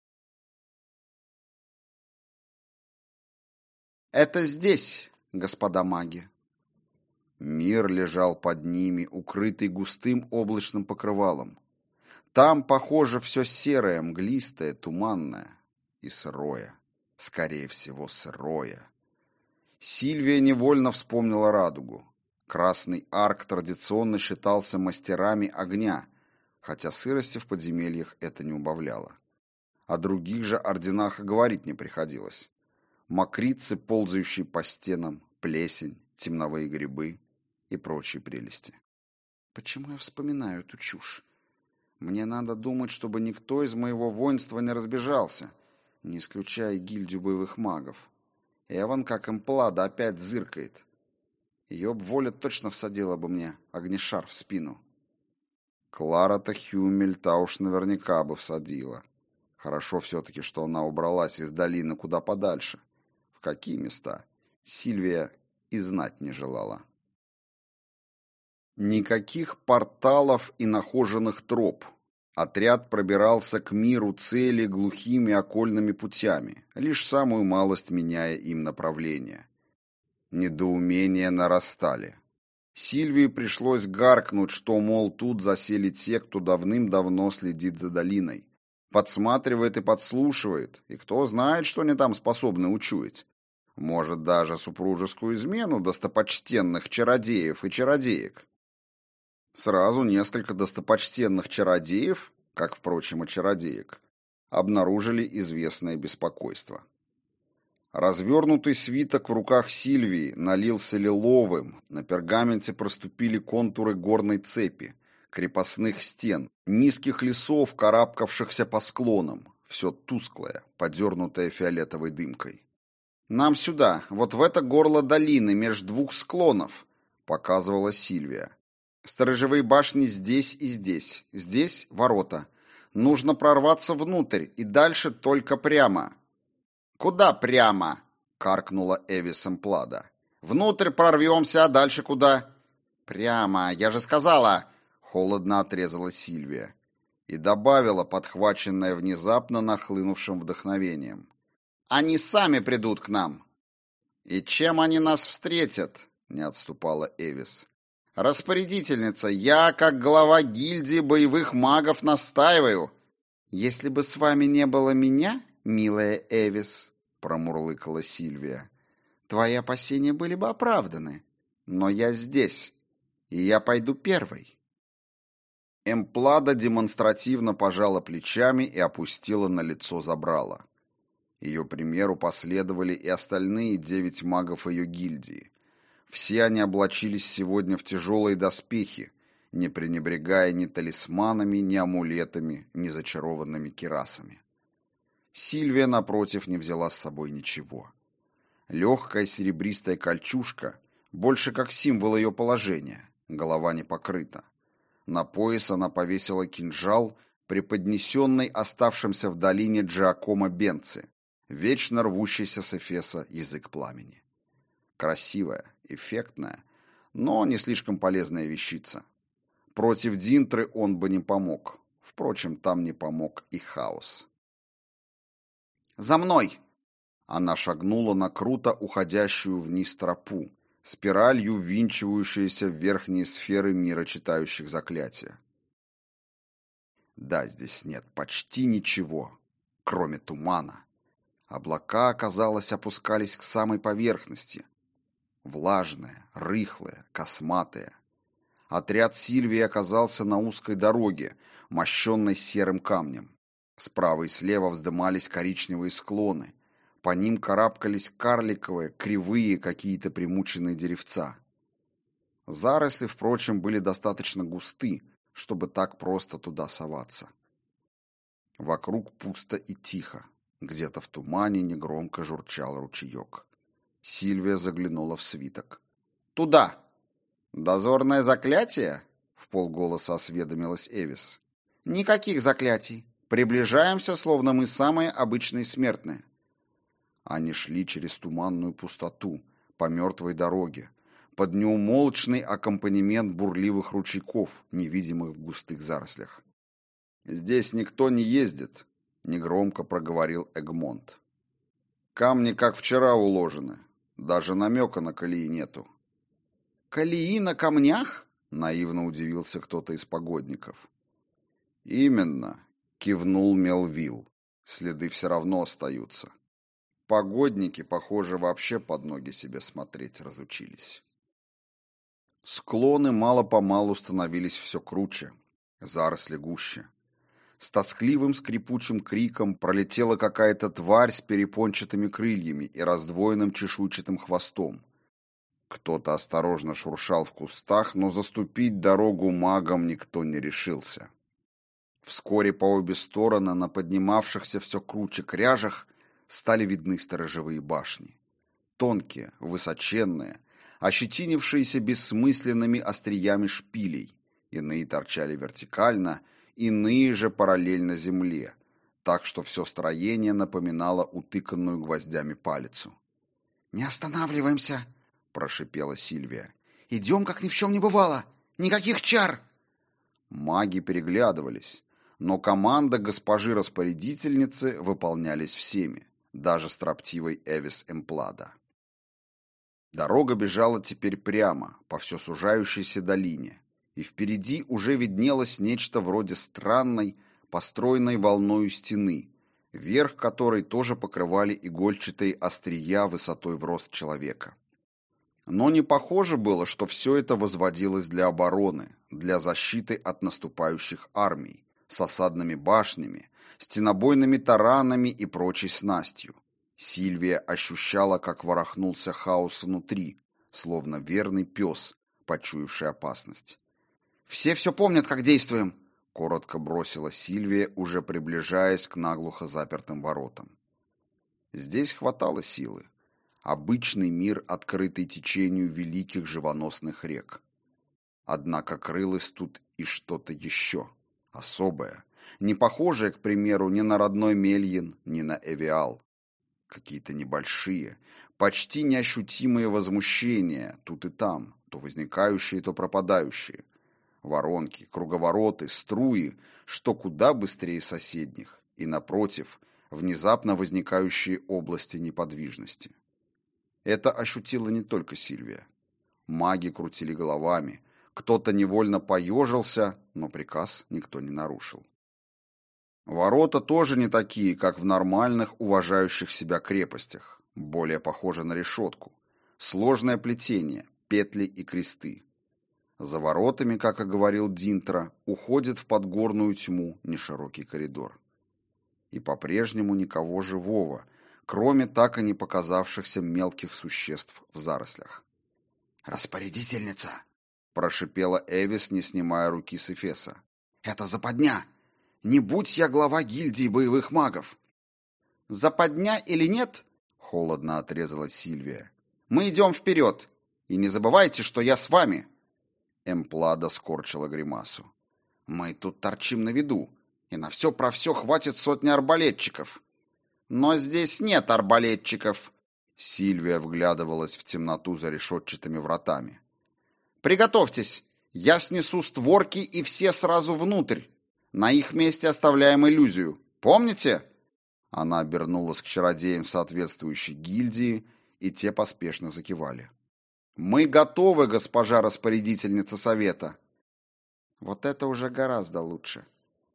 «Это здесь, господа маги!» Мир лежал под ними, укрытый густым облачным покрывалом. Там, похоже, все серое, мглистое, туманное и сырое. Скорее всего, сырое. Сильвия невольно вспомнила радугу. Красный арк традиционно считался мастерами огня, хотя сырости в подземельях это не убавляло. О других же орденах и говорить не приходилось. Мокрицы, ползающие по стенам, плесень, темновые грибы и прочие прелести. Почему я вспоминаю эту чушь? Мне надо думать, чтобы никто из моего воинства не разбежался, не исключая гильдию боевых магов. Эван, как имплада, опять зыркает. Ее б воля точно всадила бы мне огнешар в спину. Клара-то Хюмель та уж наверняка бы всадила. Хорошо все-таки, что она убралась из долины куда подальше. В какие места? Сильвия и знать не желала. Никаких порталов и нахоженных троп. Отряд пробирался к миру цели глухими окольными путями, лишь самую малость меняя им направление. Недоумения нарастали. Сильвии пришлось гаркнуть, что, мол, тут засели те, кто давным-давно следит за долиной. Подсматривает и подслушивает, и кто знает, что они там способны учуять. Может, даже супружескую измену достопочтенных чародеев и чародеек. Сразу несколько достопочтенных чародеев, как, впрочем, и чародеек, обнаружили известное беспокойство. Развернутый свиток в руках Сильвии налился лиловым, на пергаменте проступили контуры горной цепи, крепостных стен, низких лесов, карабкавшихся по склонам, все тусклое, подернутое фиолетовой дымкой. «Нам сюда, вот в это горло долины, меж двух склонов», — показывала Сильвия. «Сторожевые башни здесь и здесь, здесь ворота. Нужно прорваться внутрь, и дальше только прямо». «Куда прямо?» — каркнула Эвис Эмплада. «Внутрь прорвемся, а дальше куда?» «Прямо, я же сказала!» — холодно отрезала Сильвия. И добавила, подхваченная внезапно нахлынувшим вдохновением. «Они сами придут к нам!» «И чем они нас встретят?» — не отступала Эвис. «Распорядительница, я, как глава гильдии боевых магов, настаиваю. Если бы с вами не было меня, милая Эвис, — промурлыкала Сильвия, — твои опасения были бы оправданы. Но я здесь, и я пойду первой». Эмплада демонстративно пожала плечами и опустила на лицо забрала. Ее примеру последовали и остальные девять магов ее гильдии. Все они облачились сегодня в тяжелые доспехи, не пренебрегая ни талисманами, ни амулетами, ни зачарованными кирасами. Сильвия, напротив, не взяла с собой ничего. Легкая серебристая кольчужка, больше как символ ее положения, голова не покрыта. На пояс она повесила кинжал, преподнесенный оставшимся в долине Джиакомо Бенци, вечно рвущийся с эфеса язык пламени. Красивая, эффектная, но не слишком полезная вещица. Против Динтры он бы не помог. Впрочем, там не помог и хаос. «За мной!» Она шагнула на круто уходящую вниз тропу, спиралью ввинчивающуюся в верхние сферы мира читающих заклятия. Да, здесь нет почти ничего, кроме тумана. Облака, казалось, опускались к самой поверхности. Влажные, рыхлые, косматые. Отряд Сильвии оказался на узкой дороге, мощенной серым камнем. Справа и слева вздымались коричневые склоны. По ним карабкались карликовые, кривые какие-то примученные деревца. Заросли, впрочем, были достаточно густы, чтобы так просто туда соваться. Вокруг пусто и тихо. Где-то в тумане негромко журчал ручеек. Сильвия заглянула в свиток. «Туда!» «Дозорное заклятие?» — вполголоса осведомилась Эвис. «Никаких заклятий. Приближаемся, словно мы самые обычные смертные». Они шли через туманную пустоту, по мертвой дороге, под неумолчный аккомпанемент бурливых ручейков, невидимых в густых зарослях. «Здесь никто не ездит», — негромко проговорил Эгмонт. «Камни, как вчера, уложены. Даже намека на колеи нету». «Колеи на камнях?» — наивно удивился кто-то из погодников. «Именно», — кивнул Мелвилл. «Следы все равно остаются. Погодники, похоже, вообще под ноги себе смотреть разучились». Склоны мало-помалу становились все круче, заросли гуще. С тоскливым скрипучим криком пролетела какая-то тварь с перепончатыми крыльями и раздвоенным чешуйчатым хвостом. Кто-то осторожно шуршал в кустах, но заступить дорогу магам никто не решился. Вскоре по обе стороны на поднимавшихся все круче кряжах стали видны сторожевые башни. Тонкие, высоченные, ощетинившиеся бессмысленными остриями шпилей. Иные торчали вертикально, иные же параллельно земле, так что все строение напоминало утыканную гвоздями палицу. «Не останавливаемся!» — прошипела Сильвия. «Идем, как ни в чем не бывало! Никаких чар!» Маги переглядывались, но команда госпожи-распорядительницы выполнялись всеми, даже строптивой Эвис Эмплада. Дорога бежала теперь прямо, по все сужающейся долине, и впереди уже виднелось нечто вроде странной, построенной волною стены, верх которой тоже покрывали игольчатые острия высотой в рост человека. Но не похоже было, что все это возводилось для обороны, для защиты от наступающих армий, с осадными башнями, стенобойными таранами и прочей снастью. Сильвия ощущала, как ворохнулся хаос внутри, словно верный пес, почуявший опасность. «Все все помнят, как действуем», — коротко бросила Сильвия, уже приближаясь к наглухо запертым воротам. Здесь хватало силы. Обычный мир, открытый течению великих живоносных рек. Однако крылось тут и что-то еще, особое, не похожее, к примеру, ни на родной Мельин, ни на Эвиал. Какие-то небольшие, почти неощутимые возмущения тут и там, то возникающие, то пропадающие. Воронки, круговороты, струи, что куда быстрее соседних, и, напротив, внезапно возникающие области неподвижности. Это ощутила не только Сильвия. Маги крутили головами, кто-то невольно поежился, но приказ никто не нарушил. Ворота тоже не такие, как в нормальных, уважающих себя крепостях, более похожи на решетку. Сложное плетение, петли и кресты. За воротами, как и говорил Динтра, уходит в подгорную тьму неширокий коридор. И по-прежнему никого живого, кроме так и не показавшихся мелких существ в зарослях. «Распорядительница!» — прошипела Эвис, не снимая руки с Эфеса. «Это западня! Не будь я глава гильдии боевых магов!» «Западня или нет?» — холодно отрезала Сильвия. «Мы идем вперед! И не забывайте, что я с вами!» Эмплада скорчила гримасу. «Мы тут торчим на виду, и на все про все хватит сотни арбалетчиков». «Но здесь нет арбалетчиков!» Сильвия вглядывалась в темноту за решетчатыми вратами. «Приготовьтесь! Я снесу створки, и все сразу внутрь. На их месте оставляем иллюзию. Помните?» Она обернулась к чародеям соответствующей гильдии, и те поспешно закивали. «Мы готовы, госпожа распорядительница совета». «Вот это уже гораздо лучше».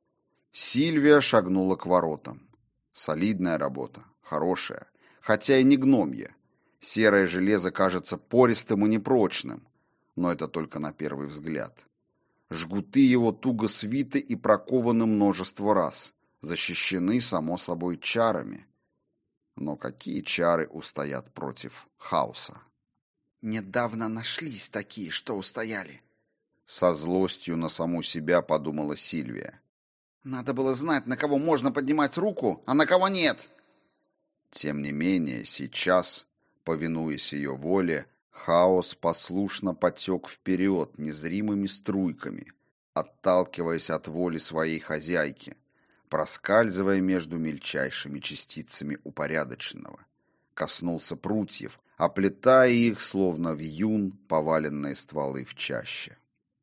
Сильвия шагнула к воротам. Солидная работа, хорошая, хотя и не гномья. Серое железо кажется пористым и непрочным, но это только на первый взгляд. Жгуты его туго свиты и прокованы множество раз, защищены, само собой, чарами. Но какие чары устоят против хаоса? «Недавно нашлись такие, что устояли», — со злостью на саму себя подумала Сильвия. «Надо было знать, на кого можно поднимать руку, а на кого нет». Тем не менее, сейчас, повинуясь ее воле, хаос послушно потек вперед незримыми струйками, отталкиваясь от воли своей хозяйки, проскальзывая между мельчайшими частицами упорядоченного. Коснулся прутьев, оплетая их, словно вьюн, поваленные стволы в чаще.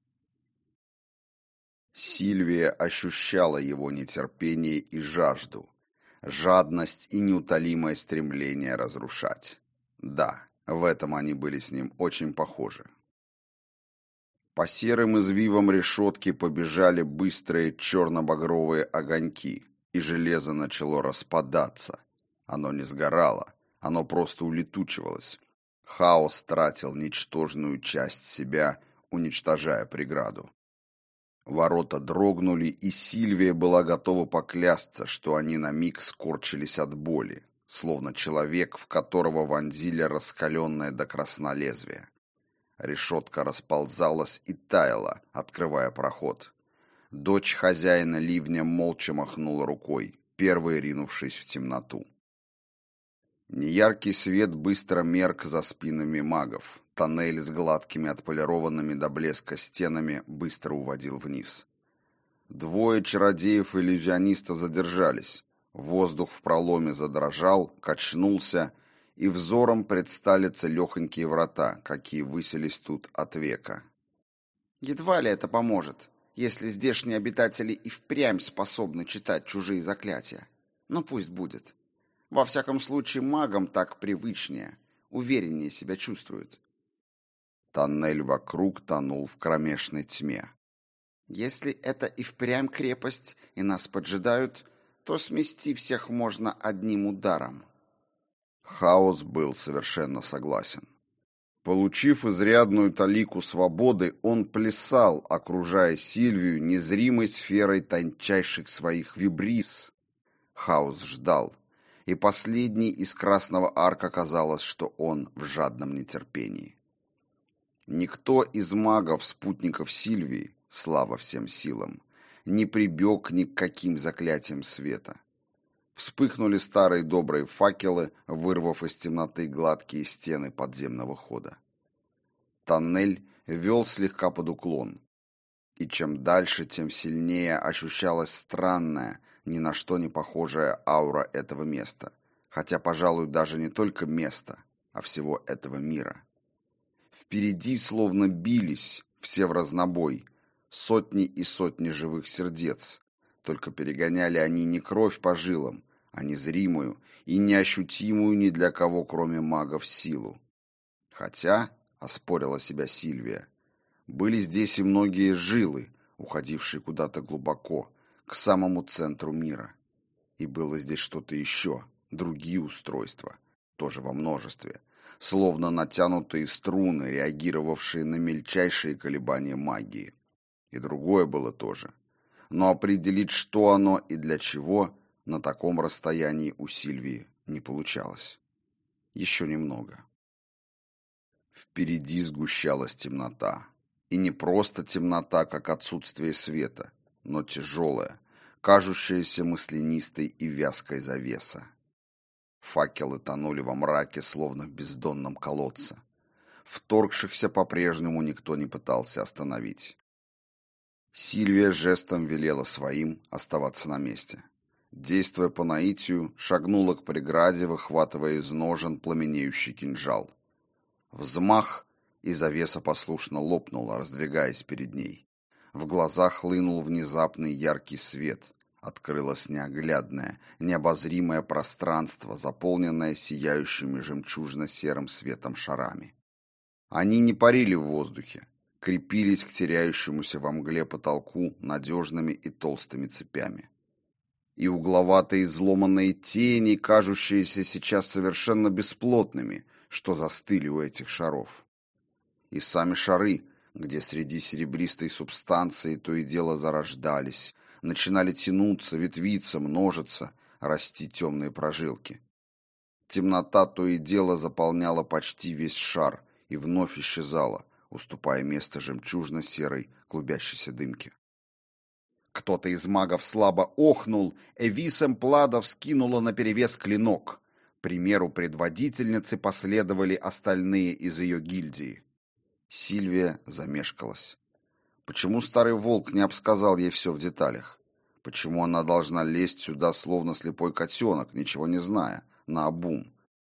Сильвия ощущала его нетерпение и жажду, жадность и неутолимое стремление разрушать. Да, в этом они были с ним очень похожи. По серым извивам решетки побежали быстрые черно-багровые огоньки, и железо начало распадаться. Оно не сгорало, оно просто улетучивалось. Хаос тратил ничтожную часть себя, уничтожая преграду. Ворота дрогнули, и Сильвия была готова поклясться, что они на миг скорчились от боли, словно человек, в которого вонзили раскаленное до красна лезвие. Решетка расползалась и таяла, открывая проход. Дочь хозяина ливня молча махнула рукой, первой ринувшись в темноту. Неяркий свет быстро мерк за спинами магов. Тоннель с гладкими отполированными до блеска стенами быстро уводил вниз. Двое чародеев-иллюзионистов задержались. Воздух в проломе задрожал, качнулся, и взором предстали целехонькие врата, какие высились тут от века. Едва ли это поможет, если здешние обитатели и впрямь способны читать чужие заклятия. Но пусть будет. Во всяком случае, магам так привычнее, увереннее себя чувствуют. Тоннель вокруг тонул в кромешной тьме. Если это и впрямь крепость, и нас поджидают, то смести всех можно одним ударом. Хаос был совершенно согласен. Получив изрядную талику свободы, он плясал, окружая Сильвию незримой сферой тончайших своих вибрис. Хаос ждал, и последний из красного арка казалось, что он в жадном нетерпении. Никто из магов-спутников Сильвии, слава всем силам, не прибег ни к каким заклятиям света. Вспыхнули старые добрые факелы, вырвав из темноты гладкие стены подземного хода. Тоннель вел слегка под уклон, и чем дальше, тем сильнее ощущалась странная, ни на что не похожая аура этого места, хотя, пожалуй, даже не только места, а всего этого мира. Впереди словно бились, все в разнобой, сотни и сотни живых сердец, только перегоняли они не кровь по жилам, а незримую и неощутимую ни для кого, кроме магов, силу. Хотя, оспорила себя Сильвия, были здесь и многие жилы, уходившие куда-то глубоко, к самому центру мира. И было здесь что-то еще, другие устройства, тоже во множестве, словно натянутые струны, реагировавшие на мельчайшие колебания магии. И другое было тоже. Но определить, что оно и для чего, на таком расстоянии у Сильвии не получалось. Еще немного. Впереди сгущалась темнота. И не просто темнота, как отсутствие света, но тяжелая, кажущаяся маслянистой и вязкой завеса. Факелы тонули во мраке, словно в бездонном колодце. Вторгшихся по-прежнему никто не пытался остановить. Сильвия жестом велела своим оставаться на месте. Действуя по наитию, шагнула к преграде, выхватывая из ножен пламенеющий кинжал. Взмах, и завеса послушно лопнула, раздвигаясь перед ней. В глазах хлынул внезапный яркий свет. Открылось неоглядное, необозримое пространство, заполненное сияющими жемчужно-серым светом шарами. Они не парили в воздухе, крепились к теряющемуся во мгле потолку надежными и толстыми цепями. И угловатые изломанные тени, кажущиеся сейчас совершенно бесплотными, что застыли у этих шаров. И сами шары, где среди серебристой субстанции то и дело зарождались, начинали тянуться, ветвиться, множиться, расти темные прожилки. Темнота то и дело заполняла почти весь шар и вновь исчезала, уступая место жемчужно-серой клубящейся дымке. Кто-то из магов слабо охнул, Эвисем Плада вскинула наперевес клинок. Примеру предводительницы последовали остальные из ее гильдии. Сильвия замешкалась. Почему старый волк не обсказал ей все в деталях? Почему она должна лезть сюда, словно слепой котенок, ничего не зная, наобум?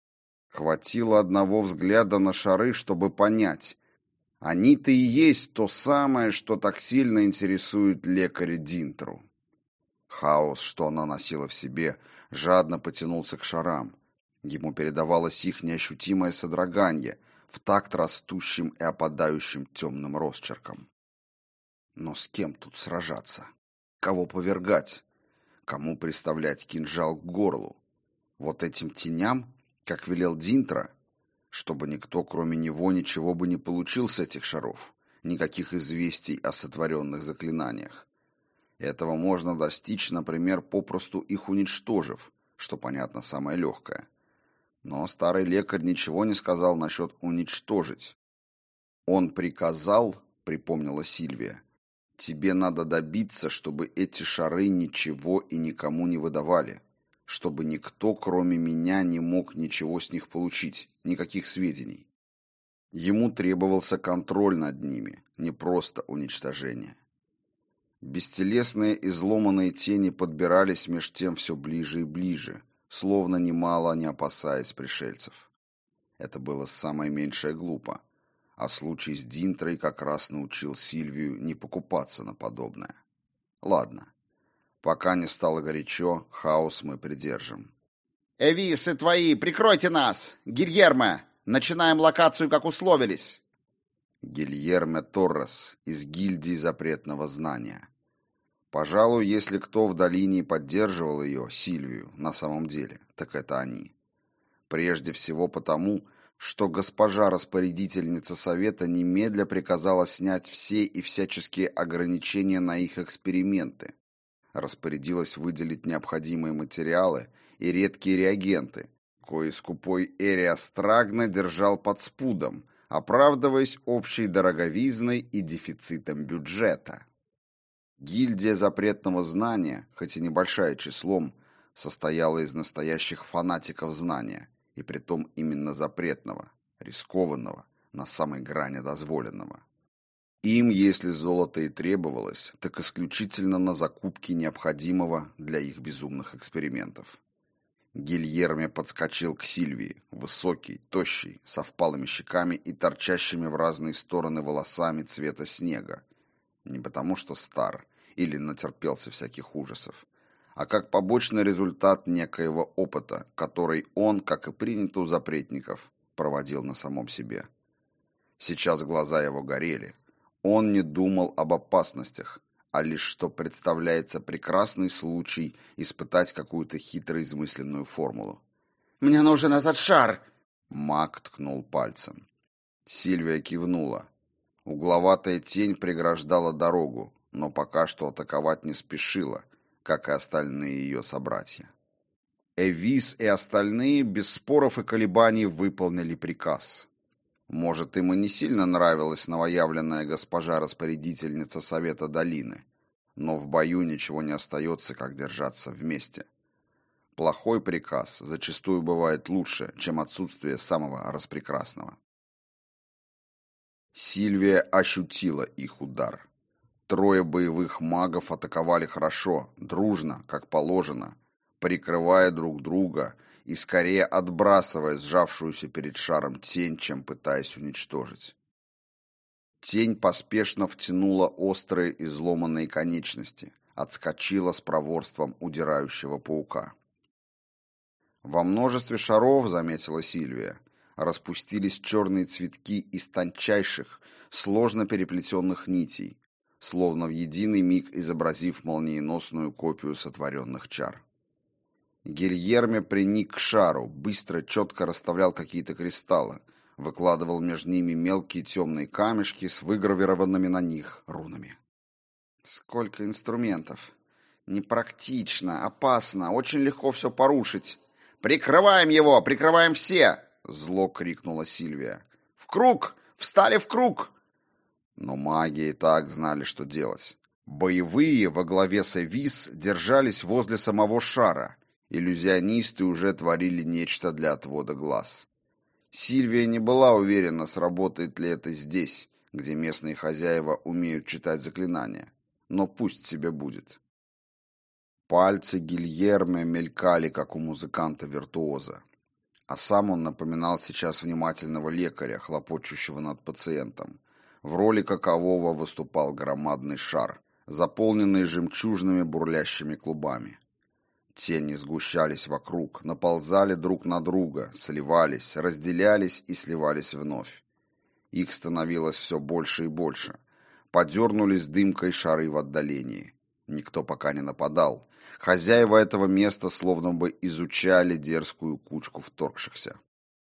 Хватило одного взгляда на шары, чтобы понять. Они-то и есть то самое, что так сильно интересует лекаря Динтру. Хаос, что она носила в себе, жадно потянулся к шарам. Ему передавалось их неощутимое содрогание в такт растущим и опадающим темным росчеркам. Но с кем тут сражаться? Кого повергать? Кому приставлять кинжал к горлу? Вот этим теням, как велел Динтра, чтобы никто, кроме него, ничего бы не получил с этих шаров, никаких известий о сотворенных заклинаниях. Этого можно достичь, например, попросту их уничтожив, что, понятно, самое легкое. Но старый лекарь ничего не сказал насчет уничтожить. Он приказал, припомнила Сильвия, тебе надо добиться, чтобы эти шары ничего и никому не выдавали, чтобы никто, кроме меня, не мог ничего с них получить, никаких сведений. Ему требовался контроль над ними, не просто уничтожение. Бестелесные изломанные тени подбирались меж тем все ближе и ближе, словно немало не опасаясь пришельцев. Это было самое меньшее глупо. А случай с Динтрой как раз научил Сильвию не покупаться на подобное. Ладно. Пока не стало горячо, хаос мы придержим. «Эвисы твои, прикройте нас! Гильермо! Начинаем локацию, как условились!» Гильермо Торрес из гильдии запретного знания. Пожалуй, если кто в долине поддерживал ее, Сильвию, на самом деле, так это они. Прежде всего потому, что госпожа-распорядительница совета немедля приказала снять все и всяческие ограничения на их эксперименты, распорядилась выделить необходимые материалы и редкие реагенты, кои скупой Эриас Трагна держал под спудом, оправдываясь общей дороговизной и дефицитом бюджета. Гильдия запретного знания, хоть и небольшая числом, состояла из настоящих фанатиков знания, и притом именно запретного, рискованного, на самой грани дозволенного. Им, если золото и требовалось, так исключительно на закупки необходимого для их безумных экспериментов. Гильерме подскочил к Сильвии, высокий, тощий, со впалыми щеками и торчащими в разные стороны волосами цвета снега. Не потому что стар или натерпелся всяких ужасов, а как побочный результат некоего опыта, который он, как и принято у запретников, проводил на самом себе. Сейчас глаза его горели. Он не думал об опасностях, а лишь что представляется прекрасный случай испытать какую-то хитро измысленную формулу. «Мне нужен этот шар!» Маг ткнул пальцем. Сильвия кивнула. Угловатая тень преграждала дорогу, но пока что атаковать не спешила, как и остальные ее собратья. Эвис и остальные без споров и колебаний выполнили приказ. Может, им и не сильно нравилась новоявленная госпожа-распорядительница Совета Долины, но в бою ничего не остается, как держаться вместе. Плохой приказ зачастую бывает лучше, чем отсутствие самого распрекрасного. Сильвия ощутила их удар. Трое боевых магов атаковали хорошо, дружно, как положено, прикрывая друг друга и скорее отбрасывая сжавшуюся перед шаром тень, чем пытаясь уничтожить. Тень поспешно втянула острые изломанные конечности, отскочила с проворством удирающего паука. Во множестве шаров, заметила Сильвия, распустились черные цветки из тончайших, сложно переплетенных нитей, словно в единый миг изобразив молниеносную копию сотворенных чар. Гильерме приник к шару, быстро, четко расставлял какие-то кристаллы, выкладывал между ними мелкие темные камешки с выгравированными на них рунами. Сколько инструментов! Непрактично, опасно, очень легко все порушить. «Прикрываем его! Прикрываем все!» — зло крикнула Сильвия. «В круг! Встали в круг!» Но маги и так знали, что делать. Боевые во главе с Эвис держались возле самого шара. Иллюзионисты уже творили нечто для отвода глаз. Сильвия не была уверена, сработает ли это здесь, где местные хозяева умеют читать заклинания. Но пусть себе будет. Пальцы Гильерме мелькали, как у музыканта-виртуоза. А сам он напоминал сейчас внимательного лекаря, хлопочущего над пациентом, в роли какового выступал громадный шар, заполненный жемчужными бурлящими клубами. Тени сгущались вокруг, наползали друг на друга, сливались, разделялись и сливались вновь. Их становилось все больше и больше. Подернулись дымкой шары в отдалении. Никто пока не нападал. Хозяева этого места словно бы изучали дерзкую кучку вторгшихся.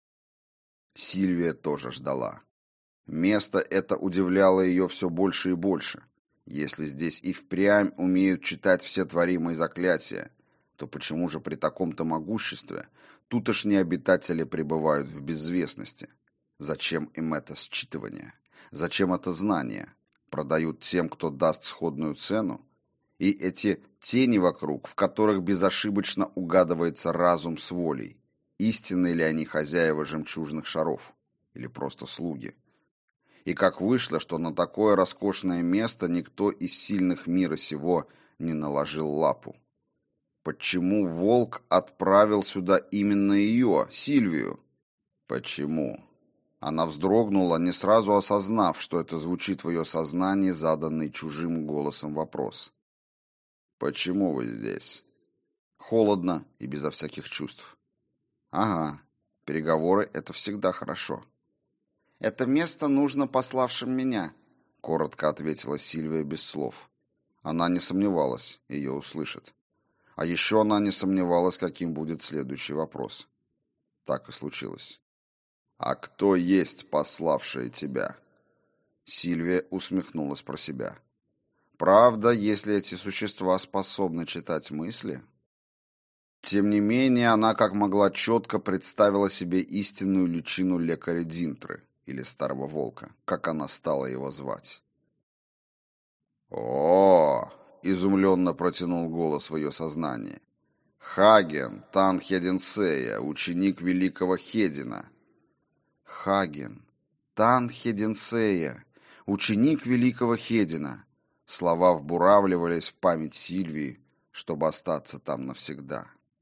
Сильвия тоже ждала. Место это удивляло ее все больше и больше. Если здесь и впрямь умеют читать все творимые заклятия, то почему же при таком-то могуществе тутошние обитатели пребывают в безвестности? Зачем им это считывание? Зачем это знание? Продают тем, кто даст сходную цену? И эти тени вокруг, в которых безошибочно угадывается разум с волей, истинные ли они хозяева жемчужных шаров? Или просто слуги? И как вышло, что на такое роскошное место никто из сильных мира сего не наложил лапу? Почему волк отправил сюда именно ее, Сильвию? Почему? Она вздрогнула, не сразу осознав, что это звучит в ее сознании заданный чужим голосом вопрос. «Почему вы здесь?» Холодно и безо всяких чувств. «Ага, переговоры — это всегда хорошо». «Это место нужно пославшим меня», — коротко ответила Сильвия без слов. Она не сомневалась, ее услышат. А еще она не сомневалась, каким будет следующий вопрос. Так и случилось. «А кто есть пославшие тебя?» Сильвия усмехнулась про себя. «Правда, если эти существа способны читать мысли?» Тем не менее, она как могла четко представила себе истинную личину лекаря Динтры, или Старого Волка, как она стала его звать. «О!» — изумленно протянул голос в ее сознании. «Хаген, Тан Хеденсея, ученик великого Хедина». «Хаген, Тан Хеденсея, ученик великого Хедина». Слова вбуравливались в память Сильвии, чтобы остаться там навсегда.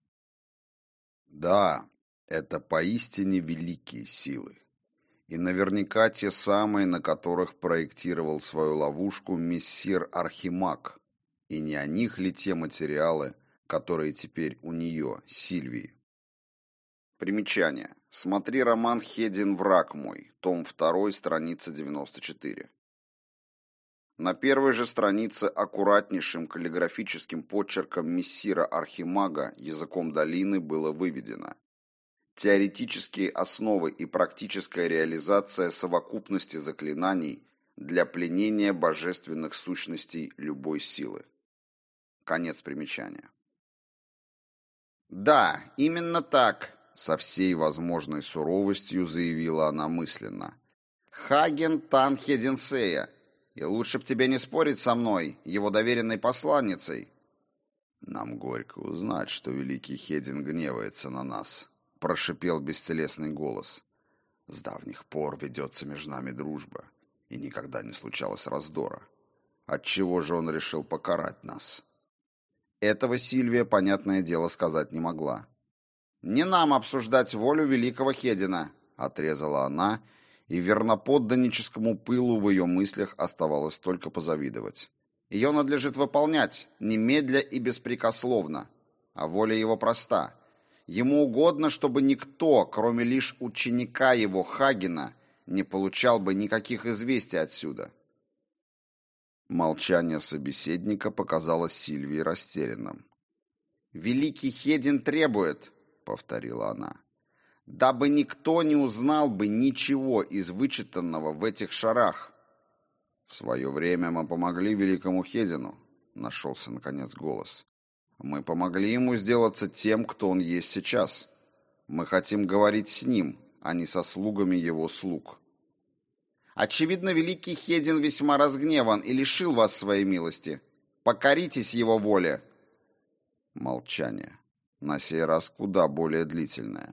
Да, это поистине великие силы. И наверняка те самые, на которых проектировал свою ловушку мессир Архимаг. И не о них ли те материалы, которые теперь у нее, Сильвии? Примечание. Смотри роман «Хедин, враг мой», том два, страница девяносто четыре. На первой же странице аккуратнейшим каллиграфическим почерком мессира Архимага языком долины было выведено: теоретические основы и практическая реализация совокупности заклинаний для пленения божественных сущностей любой силы. Конец примечания. «Да, именно так», — со всей возможной суровостью заявила она мысленно. «Хаген Тан Хеденсея. И лучше б тебе не спорить со мной, его доверенной посланницей». «Нам горько узнать, что великий Хедин гневается на нас», — прошипел бестелесный голос. «С давних пор ведется между нами дружба, и никогда не случалось раздора. Отчего же он решил покарать нас?» Этого Сильвия, понятное дело, сказать не могла. «Не нам обсуждать волю великого Хедина», — отрезала она, и верноподданническому пылу в ее мыслях оставалось только позавидовать. Ее надлежит выполнять, немедля и беспрекословно, а воля его проста. Ему угодно, чтобы никто, кроме лишь ученика его Хагена, не получал бы никаких известий отсюда. Молчание собеседника показалось Сильвии растерянным. «Великий Хедин требует», — повторила она, «дабы никто не узнал бы ничего из вычитанного в этих шарах». «В свое время мы помогли великому Хедину», — нашелся, наконец, голос. «Мы помогли ему сделаться тем, кто он есть сейчас. Мы хотим говорить с ним, а не со слугами его слуг». «Очевидно, великий Хедин весьма разгневан и лишил вас своей милости. Покоритесь его воле». Молчание. На сей раз куда более длительное.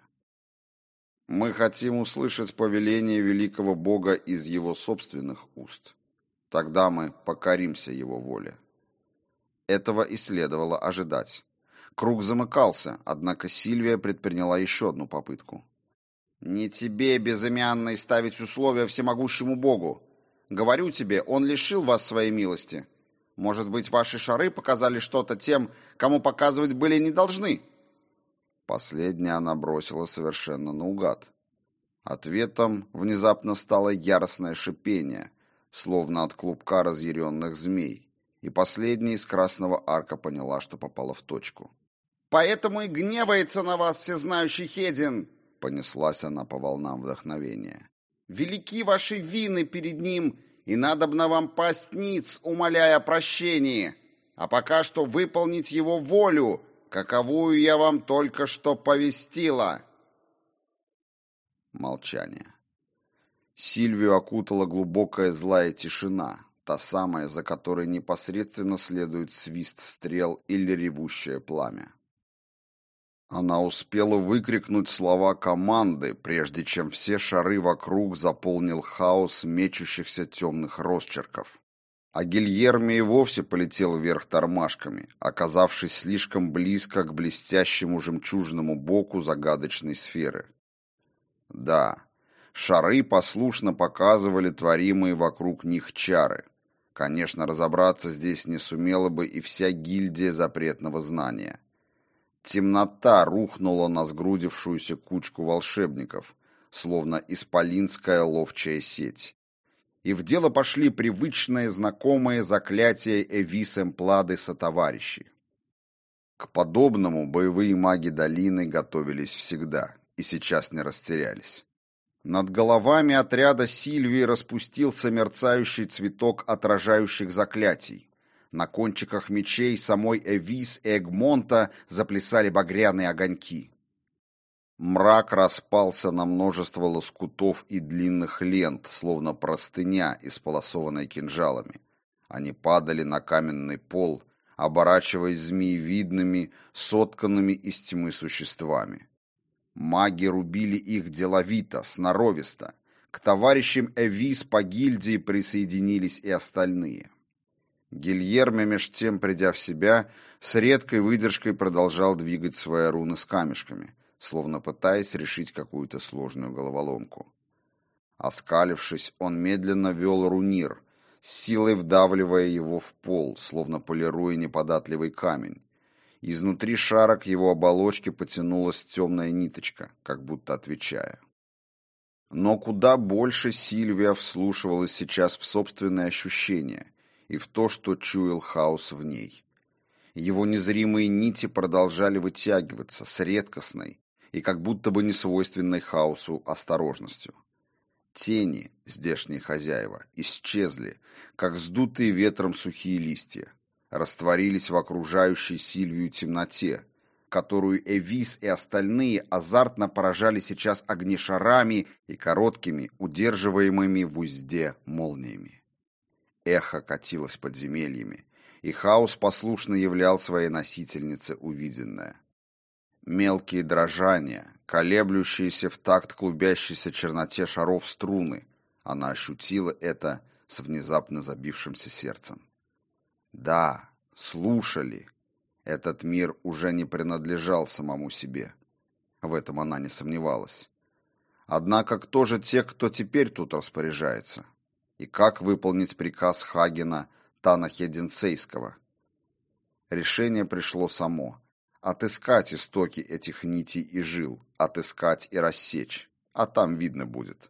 «Мы хотим услышать повеление великого Бога из его собственных уст. Тогда мы покоримся его воле». Этого и следовало ожидать. Круг замыкался, однако Сильвия предприняла еще одну попытку. «Не тебе, безымянный, ставить условия всемогущему Богу. Говорю тебе, он лишил вас своей милости. Может быть, ваши шары показали что-то тем, кому показывать были не должны?» Последнее она бросила совершенно наугад. Ответом внезапно стало яростное шипение, словно от клубка разъяренных змей, и последняя из красного арка поняла, что попала в точку. «Поэтому и гневается на вас всезнающий Хедин!» Понеслась она по волнам вдохновения. «Велики ваши вины перед ним, и надобно вам пасть ниц, умоляя о прощении, а пока что выполнить его волю, каковую я вам только что повестила». Молчание. Сильвию окутала глубокая злая тишина, та самая, за которой непосредственно следует свист стрел или ревущее пламя. Она успела выкрикнуть слова команды, прежде чем все шары вокруг заполнил хаос мечущихся темных росчерков. А Гильерме и вовсе полетел вверх тормашками, оказавшись слишком близко к блестящему жемчужному боку загадочной сферы. Да, Шары послушно показывали творимые вокруг них чары. Конечно, разобраться здесь не сумела бы и вся гильдия запретного знания. Темнота рухнула на сгрудившуюся кучку волшебников, словно исполинская ловчая сеть. И в дело пошли привычные знакомые заклятия Эвис Эмплады сотоварищи. К подобному боевые маги долины готовились всегда и сейчас не растерялись. Над головами отряда Сильвии распустился мерцающий цветок отражающих заклятий. На кончиках мечей самой Эвис и Эгмонта заплясали багряные огоньки. Мрак распался на множество лоскутов и длинных лент, словно простыня, исполосованная кинжалами. Они падали на каменный пол, оборачиваясь змеевидными, сотканными из тьмы существами. Маги рубили их деловито, сноровисто. К товарищам Эвис по гильдии присоединились и остальные. Гильерме, меж тем, придя в себя, с редкой выдержкой продолжал двигать свои руны с камешками, словно пытаясь решить какую-то сложную головоломку. Оскалившись, он медленно вел рунир, с силой вдавливая его в пол, словно полируя неподатливый камень. Изнутри шара к его оболочке потянулась темная ниточка, как будто отвечая. Но куда больше Сильвия вслушивалась сейчас в собственные ощущения и в то, что чуял хаос в ней. Его незримые нити продолжали вытягиваться с редкостной и как будто бы несвойственной хаосу осторожностью. Тени, здешние хозяева, исчезли, как сдутые ветром сухие листья, растворились в окружающей Сильвию темноте, которую Эвис и остальные азартно поражали сейчас огнешарами и короткими, удерживаемыми в узде молниями. Эхо катилось подземельями, и хаос послушно являл своей носительнице увиденное. Мелкие дрожания, колеблющиеся в такт клубящейся черноте шаров струны, она ощутила это с внезапно забившимся сердцем. Да, слушали. Этот мир уже не принадлежал самому себе. В этом она не сомневалась. Однако кто же те, кто теперь тут распоряжается? И как выполнить приказ Хагена Танахединсейского? Решение пришло само. Отыскать истоки этих нитей и жил, отыскать и рассечь, а там видно будет.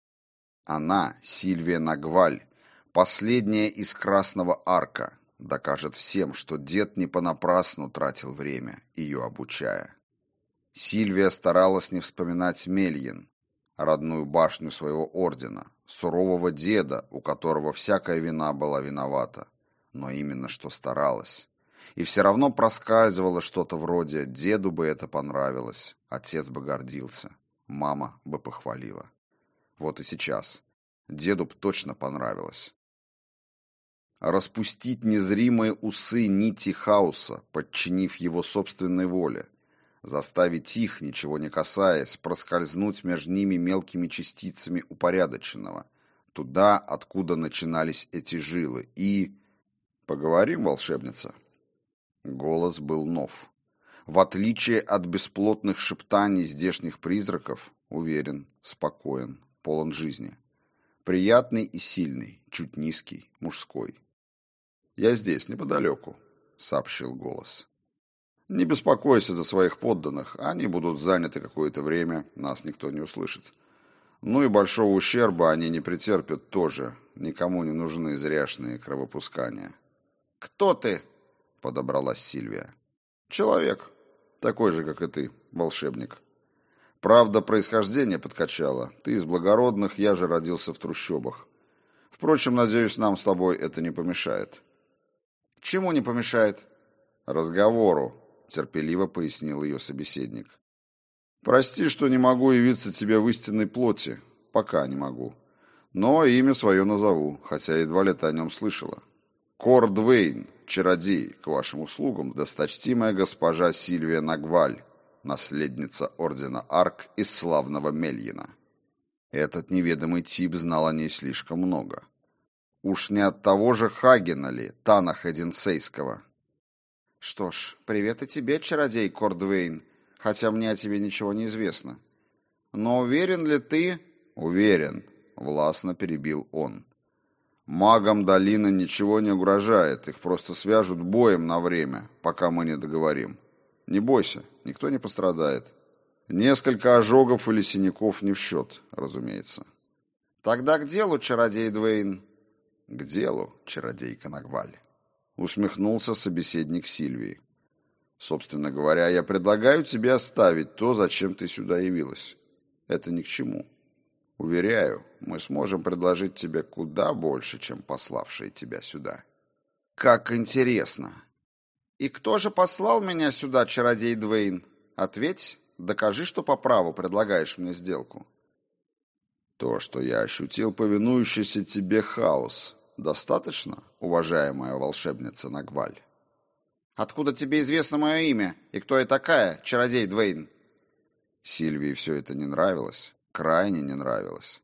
Она, Сильвия Нагваль, последняя из Красного Арка, докажет всем, что дед не понапрасну тратил время, ее обучая. Сильвия старалась не вспоминать Мельин, родную башню своего ордена, сурового деда, у которого всякая вина была виновата, но именно что старалась. И все равно проскальзывало что-то вроде «деду бы это понравилось, отец бы гордился, мама бы похвалила». Вот и сейчас. Деду б точно понравилось. Распустить незримые усы нити хаоса, подчинив его собственной воле, заставить их, ничего не касаясь, проскользнуть между ними мелкими частицами упорядоченного, туда, откуда начинались эти жилы, и... «Поговорим, волшебница?» Голос был нов. В отличие от бесплотных шептаний здешних призраков, уверен, спокоен, полон жизни. Приятный и сильный, чуть низкий, мужской. «Я здесь, неподалеку», — сообщил голос. «Не беспокойся за своих подданных, они будут заняты какое-то время, нас никто не услышит. Ну и большого ущерба они не претерпят тоже, никому не нужны зряшные кровопускания». «Кто ты?» — подобралась Сильвия. «Человек, такой же, как и ты, волшебник. Правда, происхождение подкачало. Ты из благородных, я же родился в трущобах. Впрочем, надеюсь, нам с тобой это не помешает». «Чему не помешает?» «Разговору», — терпеливо пояснил ее собеседник. «Прости, что не могу явиться тебе в истинной плоти. Пока не могу. Но имя свое назову, хотя едва ли ты о нем слышала. Кордвейн, чародей, к вашим услугам, досточтимая госпожа Сильвия Нагваль, наследница ордена Арк из славного Мельина». Этот неведомый тип знал о ней слишком много. Уж не от того же Хагена ли, Танахединсейского? «Что ж, привет и тебе, чародей Кордвейн, хотя мне о тебе ничего не известно. Но уверен ли ты...» Уверен, властно перебил он. Магам долины ничего не угрожает, их просто свяжут боем на время, пока мы не договорим. Не бойся, никто не пострадает. Несколько ожогов или синяков не в счет, разумеется. Тогда к делу, чародей Двейн. К делу, чародейка Нагваль. Усмехнулся собеседник Сильвии. Собственно говоря, я предлагаю тебе оставить то, зачем ты сюда явилась. Это ни к чему. Уверяю, мы сможем предложить тебе куда больше, чем пославшие тебя сюда. Как интересно. И кто же послал меня сюда, чародей Двейн? Ответь, докажи, что по праву предлагаешь мне сделку. То, что я ощутил повинующийся тебе хаос, достаточно, уважаемая волшебница Нагваль? Откуда тебе известно мое имя? И кто я такая, чародей Двейн? Сильвии все это не нравилось, крайне не нравилось.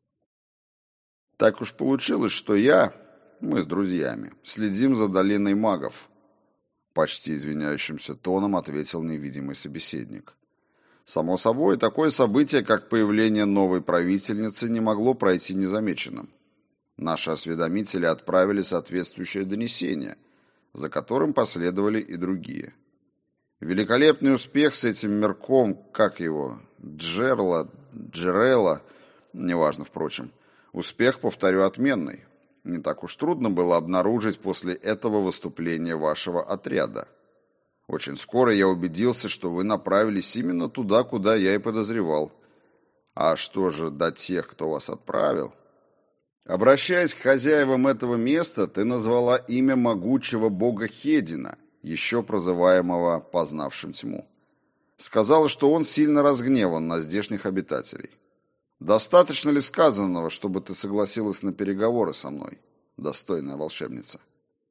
Так уж получилось, что я, мы с друзьями, следим за долиной магов. Почти извиняющимся тоном ответил невидимый собеседник. Само собой, такое событие, как появление новой правительницы, не могло пройти незамеченным. Наши осведомители отправили соответствующее донесение, за которым последовали и другие. Великолепный успех с этим мерком, как его, Джерла, Джерела, неважно, впрочем. Успех, повторю, отменный. Не так уж трудно было обнаружить после этого выступления вашего отряда. Очень скоро я убедился, что вы направились именно туда, куда я и подозревал. А что же до тех, кто вас отправил? Обращаясь к хозяевам этого места, ты назвала имя могучего бога Хедина, еще прозываемого познавшим тьму. Сказала, что он сильно разгневан на здешних обитателей. Достаточно ли сказанного, чтобы ты согласилась на переговоры со мной, достойная волшебница?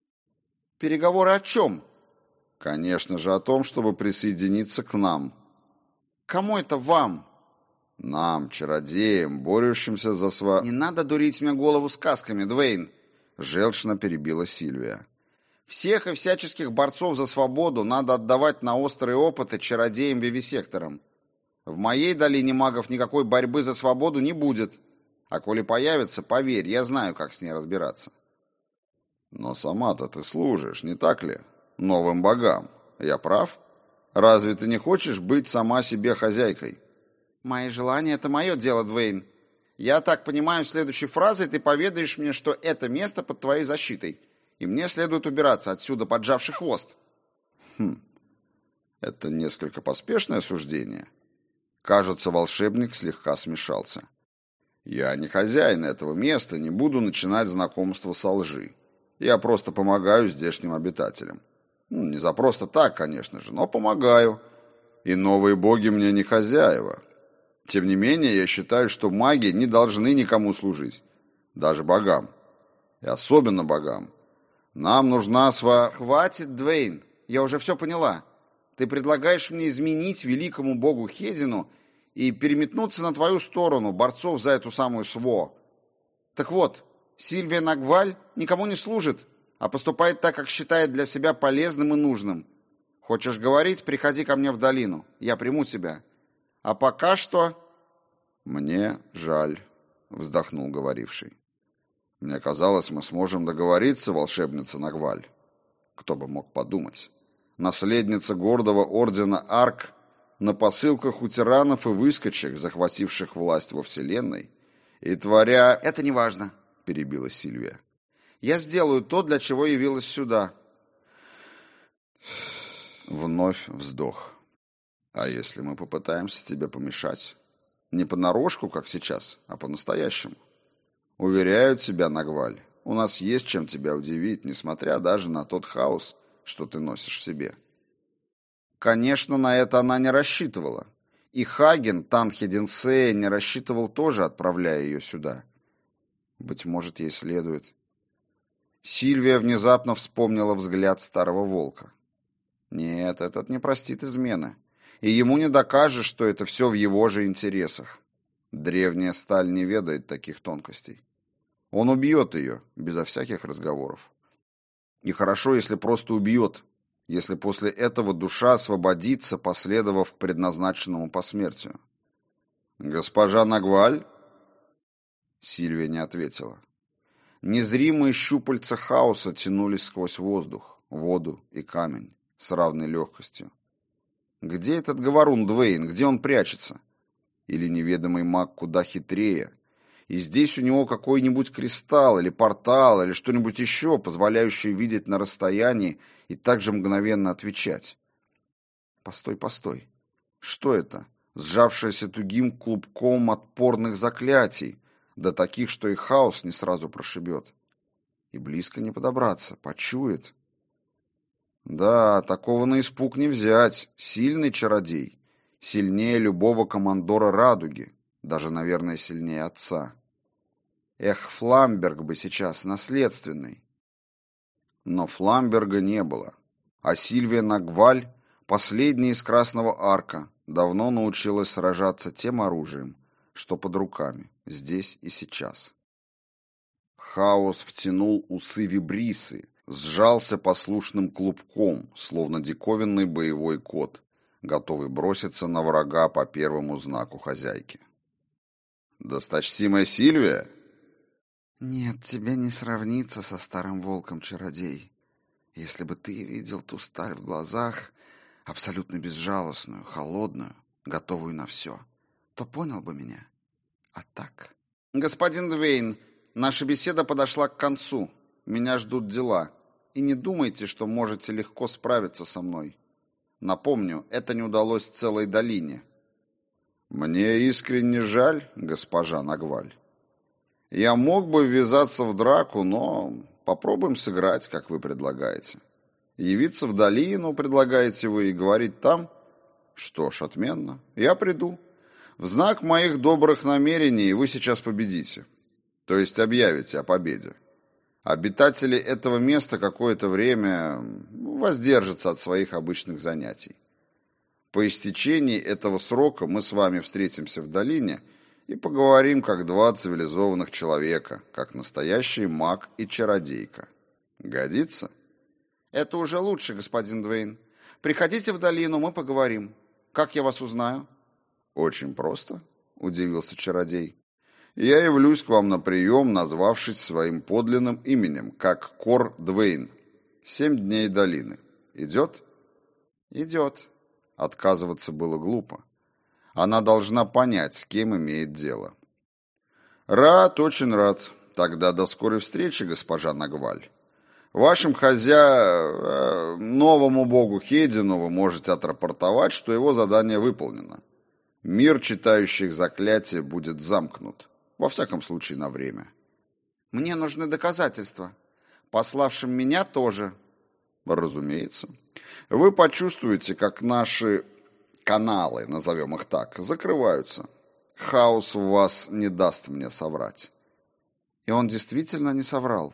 Переговоры о чем? Конечно же, о том, чтобы присоединиться к нам. Кому это вам? Нам, чародеям, борющимся за сва... Не надо дурить мне голову сказками, Двейн. Желчно перебила Сильвия. Всех и всяческих борцов за свободу надо отдавать на острые опыты чародеям-вивисекторам. В моей долине магов никакой борьбы за свободу не будет. А коли появится, поверь, я знаю, как с ней разбираться. Но сама-то ты служишь, не так ли? Новым богам. Я прав? Разве ты не хочешь быть сама себе хозяйкой? Мои желания — это мое дело, Двейн. Я так понимаю, следующей фразой ты поведаешь мне, что это место под твоей защитой, и мне следует убираться отсюда, поджавший хвост. Хм, это несколько поспешное суждение. Кажется, волшебник слегка смешался. Я не хозяин этого места, не буду начинать знакомство со лжи. Я просто помогаю здешним обитателям. Ну, не за просто так, конечно же, но помогаю. И новые боги мне не хозяева. Тем не менее, я считаю, что маги не должны никому служить. Даже богам. И особенно богам. Нам нужна сва... Хватит, Двейн, я уже все поняла. Ты предлагаешь мне изменить великому богу Хедину и переметнуться на твою сторону, борцов за эту самую СВО. Так вот, Сильвия Нагваль никому не служит, а поступает так, как считает для себя полезным и нужным. Хочешь говорить, приходи ко мне в долину, я приму тебя. А пока что... Мне жаль, вздохнул говоривший. Мне казалось, мы сможем договориться, волшебница Нагваль. Кто бы мог подумать. Наследница гордого ордена Арк на посылках у тиранов и выскочек, захвативших власть во Вселенной, и творя... Это не важно, перебила Сильвия. Я сделаю то, для чего явилась сюда. Вновь вздох. А если мы попытаемся тебе помешать? Не понарошку, как сейчас, а по-настоящему. Уверяю тебя, Нагваль, у нас есть чем тебя удивить, несмотря даже на тот хаос, что ты носишь в себе. Конечно, на это она не рассчитывала. И Хаген, Танхединсея, не рассчитывал тоже, отправляя ее сюда. Быть может, ей следует... Сильвия внезапно вспомнила взгляд старого волка. Нет, этот не простит измены. И ему не докажешь, что это все в его же интересах. Древняя сталь не ведает таких тонкостей. Он убьет ее, безо всяких разговоров. И хорошо, если просто убьет, если после этого душа освободится, последовав к предназначенному посмертию. «Госпожа Нагваль?» Сильвия не ответила. Незримые щупальца хаоса тянулись сквозь воздух, воду и камень с равной легкостью. Где этот говорун Двейн? Где он прячется? Или неведомый маг куда хитрее? И здесь у него какой-нибудь кристалл или портал или что-нибудь еще, позволяющее видеть на расстоянии и также мгновенно отвечать. Постой, постой. Что это? Сжавшееся тугим клубком отпорных заклятий, до таких, что и хаос не сразу прошибет. И близко не подобраться, почует. Да, такого на испуг не взять. Сильный чародей. Сильнее любого командора Радуги. Даже, наверное, сильнее отца. Эх, Фламберг бы сейчас наследственный. Но Фламберга не было. А Сильвия Нагваль, последняя из Красного Арка, давно научилась сражаться тем оружием, что под руками, здесь и сейчас. Хаос втянул усы вибрисы, сжался послушным клубком, словно диковинный боевой кот, готовый броситься на врага по первому знаку хозяйки. «Досточтимая Сильвия?» «Нет, тебе не сравнится со старым волком-чародей. Если бы ты видел ту сталь в глазах, абсолютно безжалостную, холодную, готовую на все, то понял бы меня. А так...» «Господин Двейн, наша беседа подошла к концу. Меня ждут дела. И не думайте, что можете легко справиться со мной. Напомню, это не удалось целой долине». «Мне искренне жаль, госпожа Нагваль. Я мог бы ввязаться в драку, но попробуем сыграть, как вы предлагаете. Явиться в долину, предлагаете вы, и говорить там? Что ж, отменно. Я приду. В знак моих добрых намерений вы сейчас победите. То есть объявите о победе. Обитатели этого места какое-то время воздержатся от своих обычных занятий. По истечении этого срока мы с вами встретимся в долине и поговорим как два цивилизованных человека, как настоящий маг и чародейка. Годится? Это уже лучше, господин Двейн. Приходите в долину, мы поговорим. Как я вас узнаю? Очень просто, удивился чародей. Я явлюсь к вам на прием, назвавшись своим подлинным именем, как Кор Двейн. Семь дней долины. Идет? Идет. Отказываться было глупо. Она должна понять, с кем имеет дело. Рад, очень рад. Тогда до скорой встречи, госпожа Нагваль. Вашим хозя... новому богу Хедину вы можете отрапортовать, что его задание выполнено. Мир читающих заклятия будет замкнут. Во всяком случае, на время. Мне нужны доказательства. Пославшим меня тоже. Разумеется. Вы почувствуете, как наши каналы, назовем их так, закрываются. Хаос в вас не даст мне соврать. И он действительно не соврал.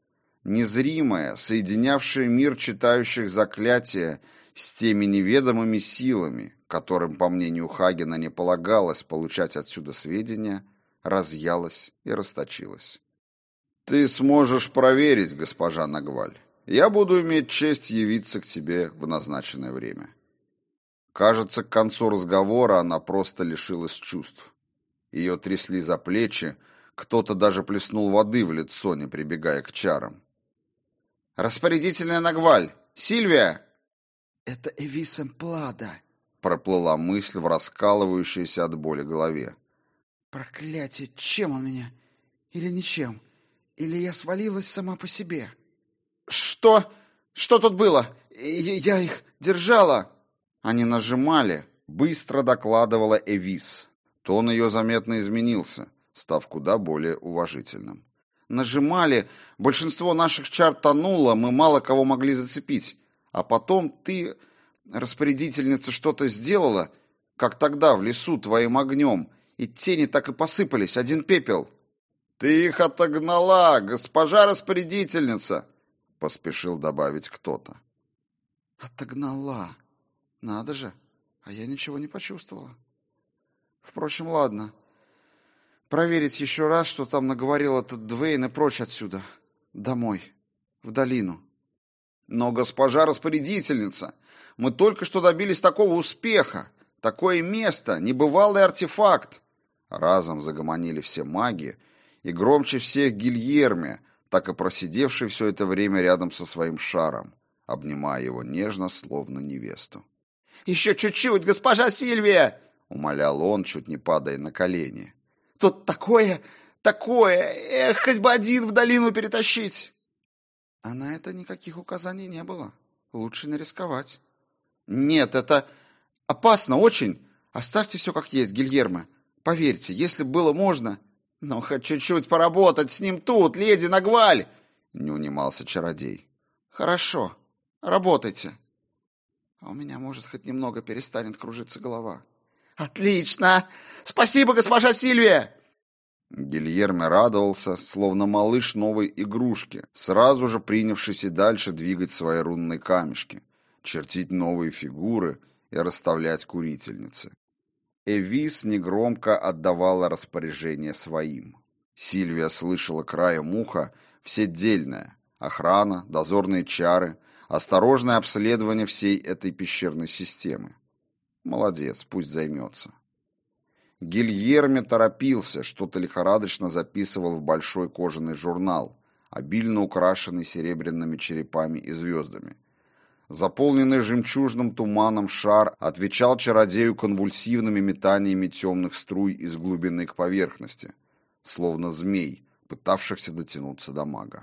Незримое, соединявшее мир читающих заклятия с теми неведомыми силами, которым, по мнению Хагена, не полагалось получать отсюда сведения, разъялось и расточилось. Ты сможешь проверить, госпожа Нагваль. Я буду иметь честь явиться к тебе в назначенное время. Кажется, к концу разговора она просто лишилась чувств. Ее трясли за плечи, кто-то даже плеснул воды в лицо, не прибегая к чарам. «Распорядительная Нагваль! Сильвия!» «Это Эвис Эмплада», — проплыла мысль в раскалывающейся от боли голове. «Проклятие! Чем он меня? Или ничем? Или я свалилась сама по себе?» «Что? Что тут было? Я их держала!» Они нажимали, быстро докладывала Эвис. Тон ее заметно изменился, став куда более уважительным. Нажимали, большинство наших чар тонуло, мы мало кого могли зацепить. А потом ты, распорядительница, что-то сделала, как тогда в лесу твоим огнем, и тени так и посыпались, один пепел. «Ты их отогнала, госпожа распорядительница!» — поспешил добавить кто-то. «Отогнала. Надо же, а я ничего не почувствовала. Впрочем, ладно. Проверить еще раз, что там наговорил этот Двейн, и прочь отсюда. Домой. В долину». «Но, госпожа распорядительница, мы только что добились такого успеха. Такое место, небывалый артефакт». Разом загомонили все маги, И громче всех Гильерме, так и просидевший все это время рядом со своим шаром, обнимая его нежно, словно невесту. «Еще чуть-чуть, госпожа Сильвия!» — умолял он, чуть не падая на колени. «Тут такое, такое! Эх, хоть бы один в долину перетащить!» А на это никаких указаний не было. Лучше не рисковать. «Нет, это опасно очень. Оставьте все как есть, Гильермо. Поверьте, если было можно... Но хоть чуть-чуть поработать с ним тут, леди Нагваль!» — не унимался чародей. «Хорошо, работайте. А у меня, может, хоть немного перестанет кружиться голова». «Отлично! Спасибо, госпожа Сильвия!» Гильерме радовался, словно малыш новой игрушки, сразу же принявшись и дальше двигать свои рунные камешки, чертить новые фигуры и расставлять курительницы. Эвис негромко отдавала распоряжение своим. Сильвия слышала краем уха все дельное: охрана, дозорные чары, осторожное обследование всей этой пещерной системы. Молодец, пусть займется. Гильерме торопился, что-то лихорадочно записывал в большой кожаный журнал, обильно украшенный серебряными черепами и звездами. Заполненный жемчужным туманом шар отвечал чародею конвульсивными метаниями темных струй из глубины к поверхности, словно змей, пытавшихся дотянуться до мага.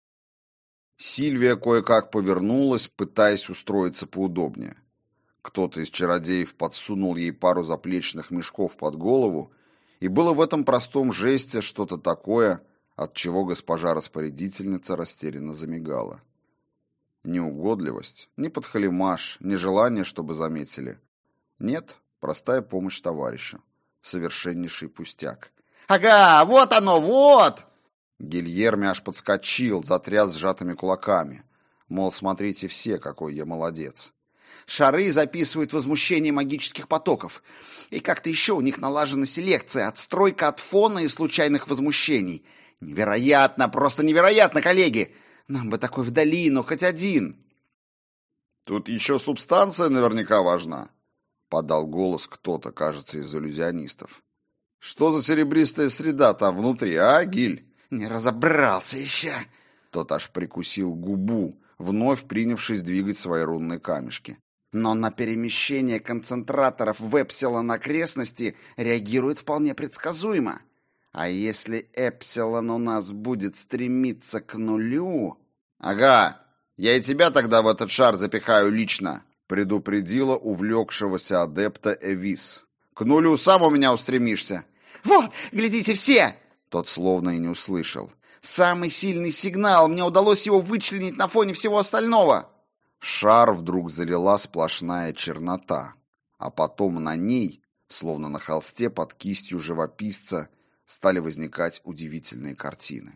Сильвия кое-как повернулась, пытаясь устроиться поудобнее. Кто-то из чародеев подсунул ей пару заплечных мешков под голову, и было в этом простом жесте что-то такое, от чего госпожа-распорядительница растерянно замигала. Ни угодливость, ни подхалимаш, ни желание, чтобы заметили. Нет, простая помощь товарищу. Совершеннейший пустяк. «Ага, вот оно, вот!» Гильерме аж подскочил, затряс сжатыми кулаками. Мол, смотрите все, какой я молодец. «Шары записывают возмущение магических потоков. И как-то еще у них налажена селекция, отстройка от фона и случайных возмущений. Невероятно, просто невероятно, коллеги! Нам бы такой в долину, хоть один!» «Тут еще субстанция наверняка важна», — подал голос кто-то, кажется, из иллюзионистов. «Что за серебристая среда там внутри, а, Гиль?» «Не разобрался еще!» Тот аж прикусил губу, вновь принявшись двигать свои рунные камешки. «Но на перемещение концентраторов в Эпсилон окрестности реагирует вполне предсказуемо. А если Эпсилон у нас будет стремиться к нулю...» «Ага, я и тебя тогда в этот шар запихаю лично», — предупредила увлекшегося адепта Эвис. «К нулю сам у меня устремишься». «Вот, глядите все!» Тот словно и не услышал. «Самый сильный сигнал, мне удалось его вычленить на фоне всего остального». Шар вдруг залила сплошная чернота, а потом на ней, словно на холсте под кистью живописца, стали возникать удивительные картины.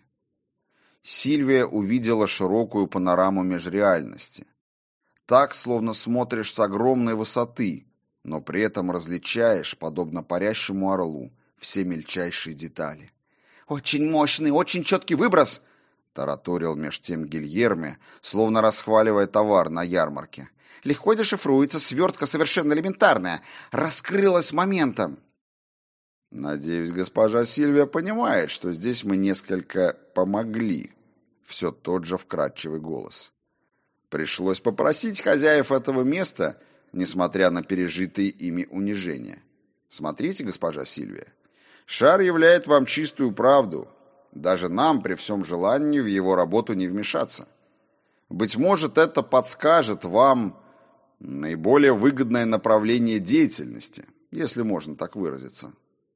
Сильвия увидела широкую панораму межреальности. Так, словно смотришь с огромной высоты, но при этом различаешь, подобно парящему орлу, все мельчайшие детали. «Очень мощный, очень четкий выброс!» — тараторил меж тем Гильерме, словно расхваливая товар на ярмарке. «Легко дешифруется, свертка совершенно элементарная, раскрылась моментом». «Надеюсь, госпожа Сильвия понимает, что здесь мы несколько помогли», — все тот же вкрадчивый голос. «Пришлось попросить хозяев этого места, несмотря на пережитые ими унижения. Смотрите, госпожа Сильвия, шар являет вам чистую правду. Даже нам при всем желании в его работу не вмешаться. Быть может, это подскажет вам наиболее выгодное направление деятельности, если можно так выразиться».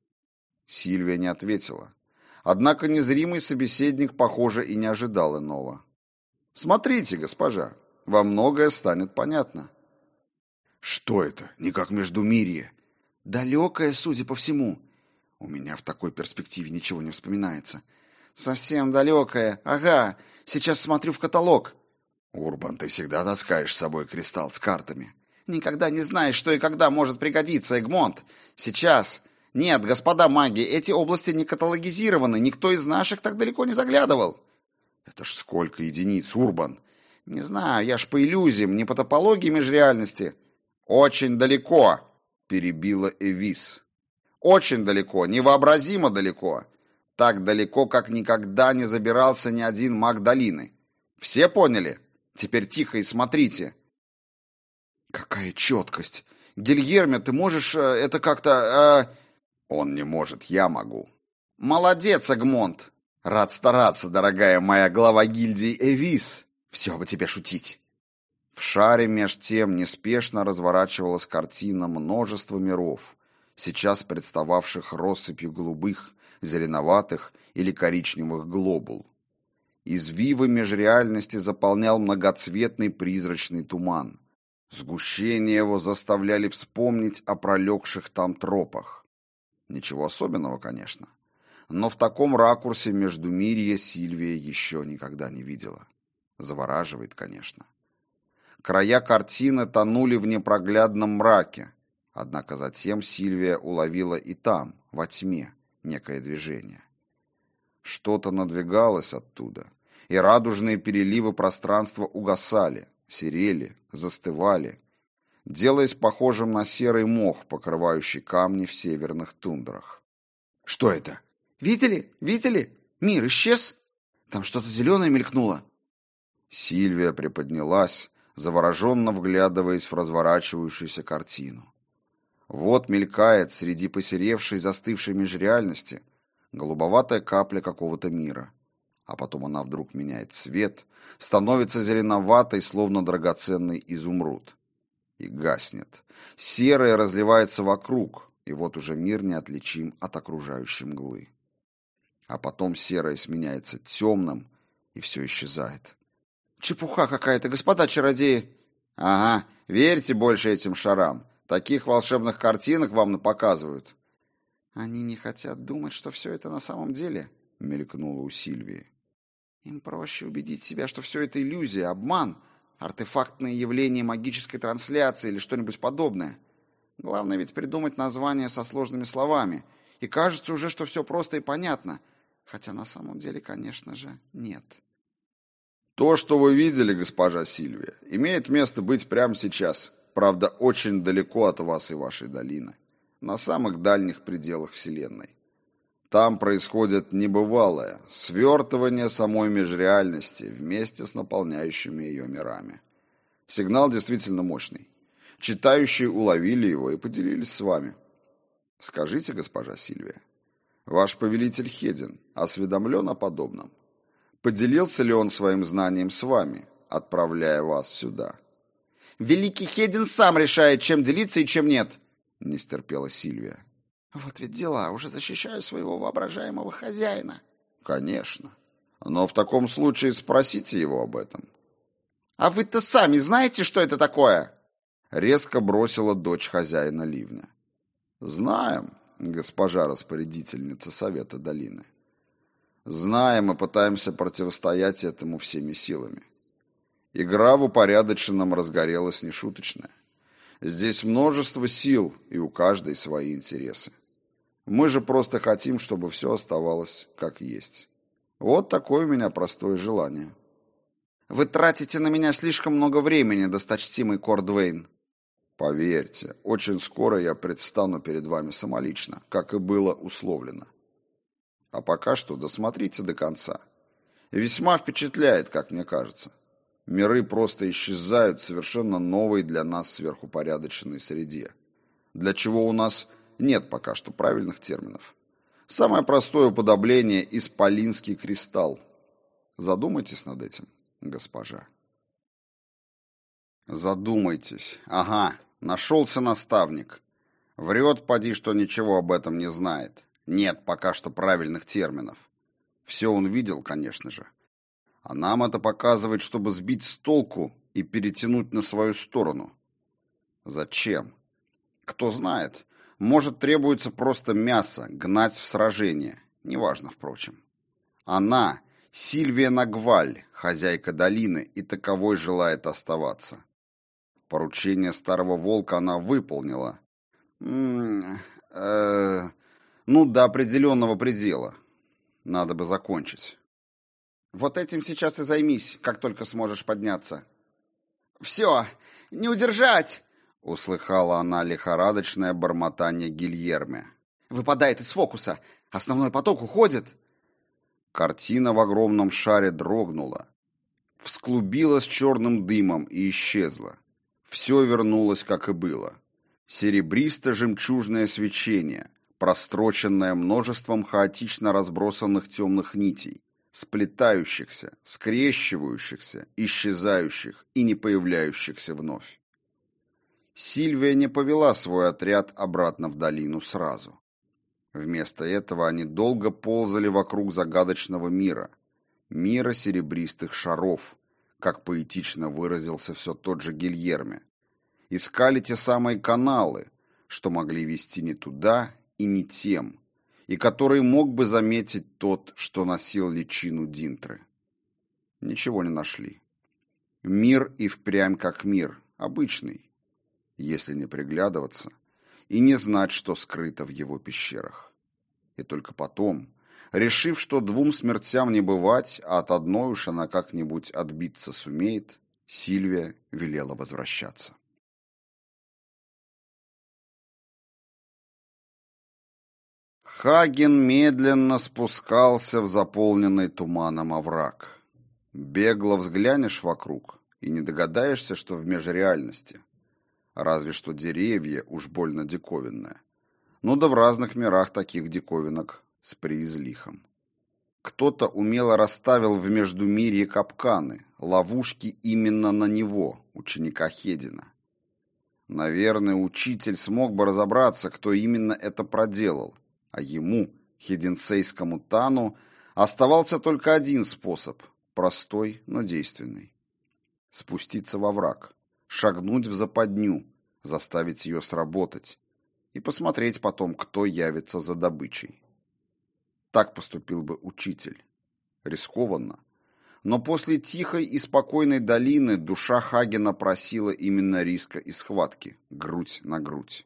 Сильвия не ответила. Однако незримый собеседник, похоже, и не ожидал иного. «Смотрите, госпожа, вам многое станет понятно». «Что это? Не как Междумирье?» «Далекое, судя по всему». «У меня в такой перспективе ничего не вспоминается». «Совсем далекое. Ага, сейчас смотрю в каталог». «Урбан, ты всегда таскаешь с собой кристалл с картами». «Никогда не знаешь, что и когда может пригодиться, Эгмонт. Сейчас. Нет, господа маги, эти области не каталогизированы, никто из наших так далеко не заглядывал». «Это ж сколько единиц, Урбан?» «Не знаю, я ж по иллюзиям, не по топологии межреальности». «Очень далеко», — перебила Эвис. «Очень далеко, невообразимо далеко. Так далеко, как никогда не забирался ни один маг долины. Все поняли? Теперь тихо и смотрите. Какая четкость! Гильерме, ты можешь э, это как-то... Э... Он не может, я могу. Молодец, Эгмонт! Рад стараться, дорогая моя глава гильдии Эвис. Все бы тебе шутить. В шаре меж тем неспешно разворачивалась картина множества миров, сейчас представавших россыпью голубых, зеленоватых или коричневых глобул. Извивы межреальности заполнял многоцветный призрачный туман. Сгущение его заставляли вспомнить о пролегших там тропах. Ничего особенного, конечно. Но в таком ракурсе междумирья Сильвия еще никогда не видела. Завораживает, конечно. Края картины тонули в непроглядном мраке, однако затем Сильвия уловила и там, во тьме, некое движение. Что-то надвигалось оттуда, и радужные переливы пространства угасали, серели, застывали, делаясь похожим на серый мох, покрывающий камни в северных тундрах. «Что это? Видели? Видели? Мир исчез? Там что-то зеленое мелькнуло». Сильвия приподнялась, завороженно вглядываясь в разворачивающуюся картину. Вот мелькает среди посеревшей, застывшей межреальности голубоватая капля какого-то мира, а потом она вдруг меняет цвет, становится зеленоватой, словно драгоценный изумруд, и гаснет. Серое разливается вокруг, и вот уже мир неотличим от окружающей мглы. А потом серое сменяется темным, и все исчезает. «Чепуха какая-то, господа чародеи!» «Ага, верьте больше этим шарам. Таких волшебных картинок вам показывают». «Они не хотят думать, что все это на самом деле», — мелькнуло у Сильвии. «Им проще убедить себя, что все это иллюзия, обман, артефактное явление магической трансляции или что-нибудь подобное. Главное ведь придумать название со сложными словами, и кажется уже, что все просто и понятно, хотя на самом деле, конечно же, нет». То, что вы видели, госпожа Сильвия, имеет место быть прямо сейчас, правда, очень далеко от вас и вашей долины, на самых дальних пределах Вселенной. Там происходит небывалое свертывание самой межреальности вместе с наполняющими ее мирами. Сигнал действительно мощный. Читающие уловили его и поделились с вами. Скажите, госпожа Сильвия, ваш повелитель Хедин осведомлен о подобном? Поделился ли он своим знанием с вами, отправляя вас сюда? «Великий Хедин сам решает, чем делиться и чем нет», — не стерпела Сильвия. «Вот ведь дела, уже защищаю своего воображаемого хозяина». «Конечно. Но в таком случае спросите его об этом». «А вы-то сами знаете, что это такое?» Резко бросила дочь хозяина ливня. «Знаем, госпожа распорядительница Совета долины. Знаем и пытаемся противостоять этому всеми силами. Игра в упорядоченном разгорелась нешуточная. Здесь множество сил, и у каждой свои интересы. Мы же просто хотим, чтобы все оставалось как есть. Вот такое у меня простое желание». «Вы тратите на меня слишком много времени, досточтимый Кордвейн». «Поверьте, очень скоро я предстану перед вами самолично, как и было условлено. А пока что досмотрите до конца. Весьма впечатляет, как мне кажется. Миры просто исчезают в совершенно новой для нас сверхупорядоченной среде, для чего у нас нет пока что правильных терминов. Самое простое уподобление – исполинский кристалл. Задумайтесь над этим, госпожа». «Задумайтесь. Ага, нашелся наставник. Врет, поди, что ничего об этом не знает. Нет пока что правильных терминов. Все он видел, конечно же. А нам это показывает, чтобы сбить с толку и перетянуть на свою сторону. Зачем? Кто знает. Может, требуется просто мясо, гнать в сражение. Неважно, впрочем. Она, Сильвия Нагваль, хозяйка долины, и таковой желает оставаться. Поручение старого волка она выполнила. М-м, э, ну, до определенного предела. Надо бы закончить. Вот этим сейчас и займись, как только сможешь подняться. «Все, не удержать!» — услыхала она лихорадочное бормотание Гильерме. «Выпадает из фокуса. Основной поток уходит. Картина в огромном шаре дрогнула, всклубилась черным дымом и исчезла. Все вернулось, как и было. Серебристо-жемчужное свечение, простроченное множеством хаотично разбросанных темных нитей, сплетающихся, скрещивающихся, исчезающих и не появляющихся вновь. Сильвия не повела свой отряд обратно в долину сразу. Вместо этого они долго ползали вокруг загадочного мира, мира серебристых шаров, как поэтично выразился все тот же Гильерме. Искали те самые каналы, что могли вести не туда и не тем, и который мог бы заметить тот, что носил личину Динтры. Ничего не нашли. Мир и впрямь как мир, обычный, если не приглядываться и не знать, что скрыто в его пещерах. И только потом, решив, что двум смертям не бывать, а от одной уж она как-нибудь отбиться сумеет, Сильвия велела возвращаться. Хаген медленно спускался в заполненный туманом овраг. Бегло взглянешь вокруг и не догадаешься, что в межреальности. Разве что деревья уж больно диковинные. Ну да в разных мирах таких диковинок с преизлихом. Кто-то умело расставил в междумирье капканы, ловушки именно на него, ученика Хедина. Наверное, учитель смог бы разобраться, кто именно это проделал, а ему, хединсейскому Тану, оставался только один способ, простой, но действенный. Спуститься во враг, шагнуть в западню, заставить ее сработать и посмотреть потом, кто явится за добычей. Так поступил бы учитель. Рискованно. Но после тихой и спокойной долины душа Хагена просила именно риска и схватки, грудь на грудь.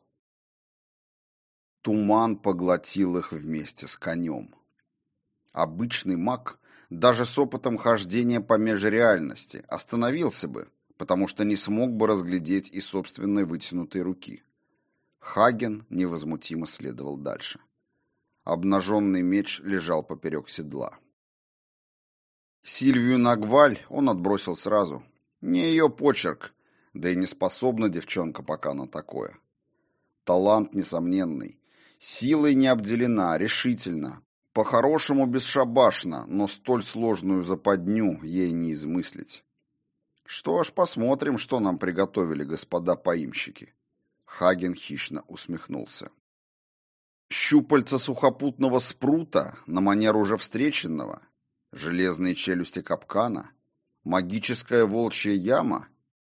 Туман поглотил их вместе с конем. Обычный маг, даже с опытом хождения по межреальности, остановился бы, потому что не смог бы разглядеть и собственной вытянутой руки. Хаген невозмутимо следовал дальше. Обнаженный меч лежал поперек седла. Сильвию Нагваль он отбросил сразу. Не ее почерк, да и не способна девчонка пока на такое. Талант несомненный. Силой не обделена, решительно. По-хорошему бесшабашно, но столь сложную западню ей не измыслить. Что ж, посмотрим, что нам приготовили господа поимщики. Хаген хищно усмехнулся. Щупальца сухопутного спрута на манер уже встреченного, железные челюсти капкана, магическая волчья яма.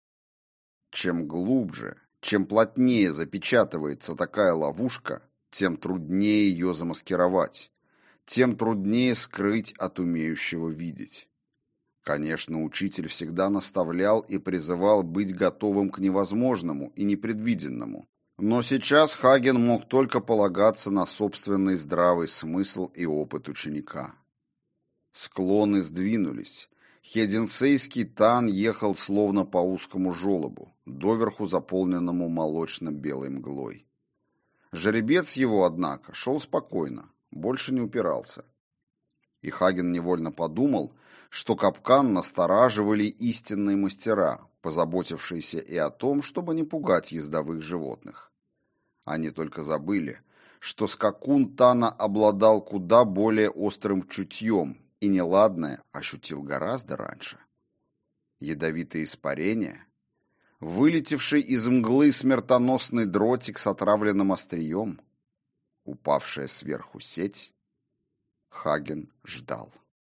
Чем глубже, чем плотнее запечатывается такая ловушка, тем труднее ее замаскировать, тем труднее скрыть от умеющего видеть. Конечно, учитель всегда наставлял и призывал быть готовым к невозможному и непредвиденному, но сейчас Хаген мог только полагаться на собственный здравый смысл и опыт ученика. Склоны сдвинулись. Хединсейский Тан ехал словно по узкому желобу, доверху заполненному молочно-белой мглой. Жеребец его, однако, шел спокойно, больше не упирался. И Хаген невольно подумал, что капкан настораживали истинные мастера, позаботившиеся и о том, чтобы не пугать ездовых животных. Они только забыли, что скакун Тана обладал куда более острым чутьем и неладное ощутил гораздо раньше. Ядовитые испарения, вылетевший из мглы смертоносный дротик с отравленным острием, упавшая сверху сеть. Хаген ждал.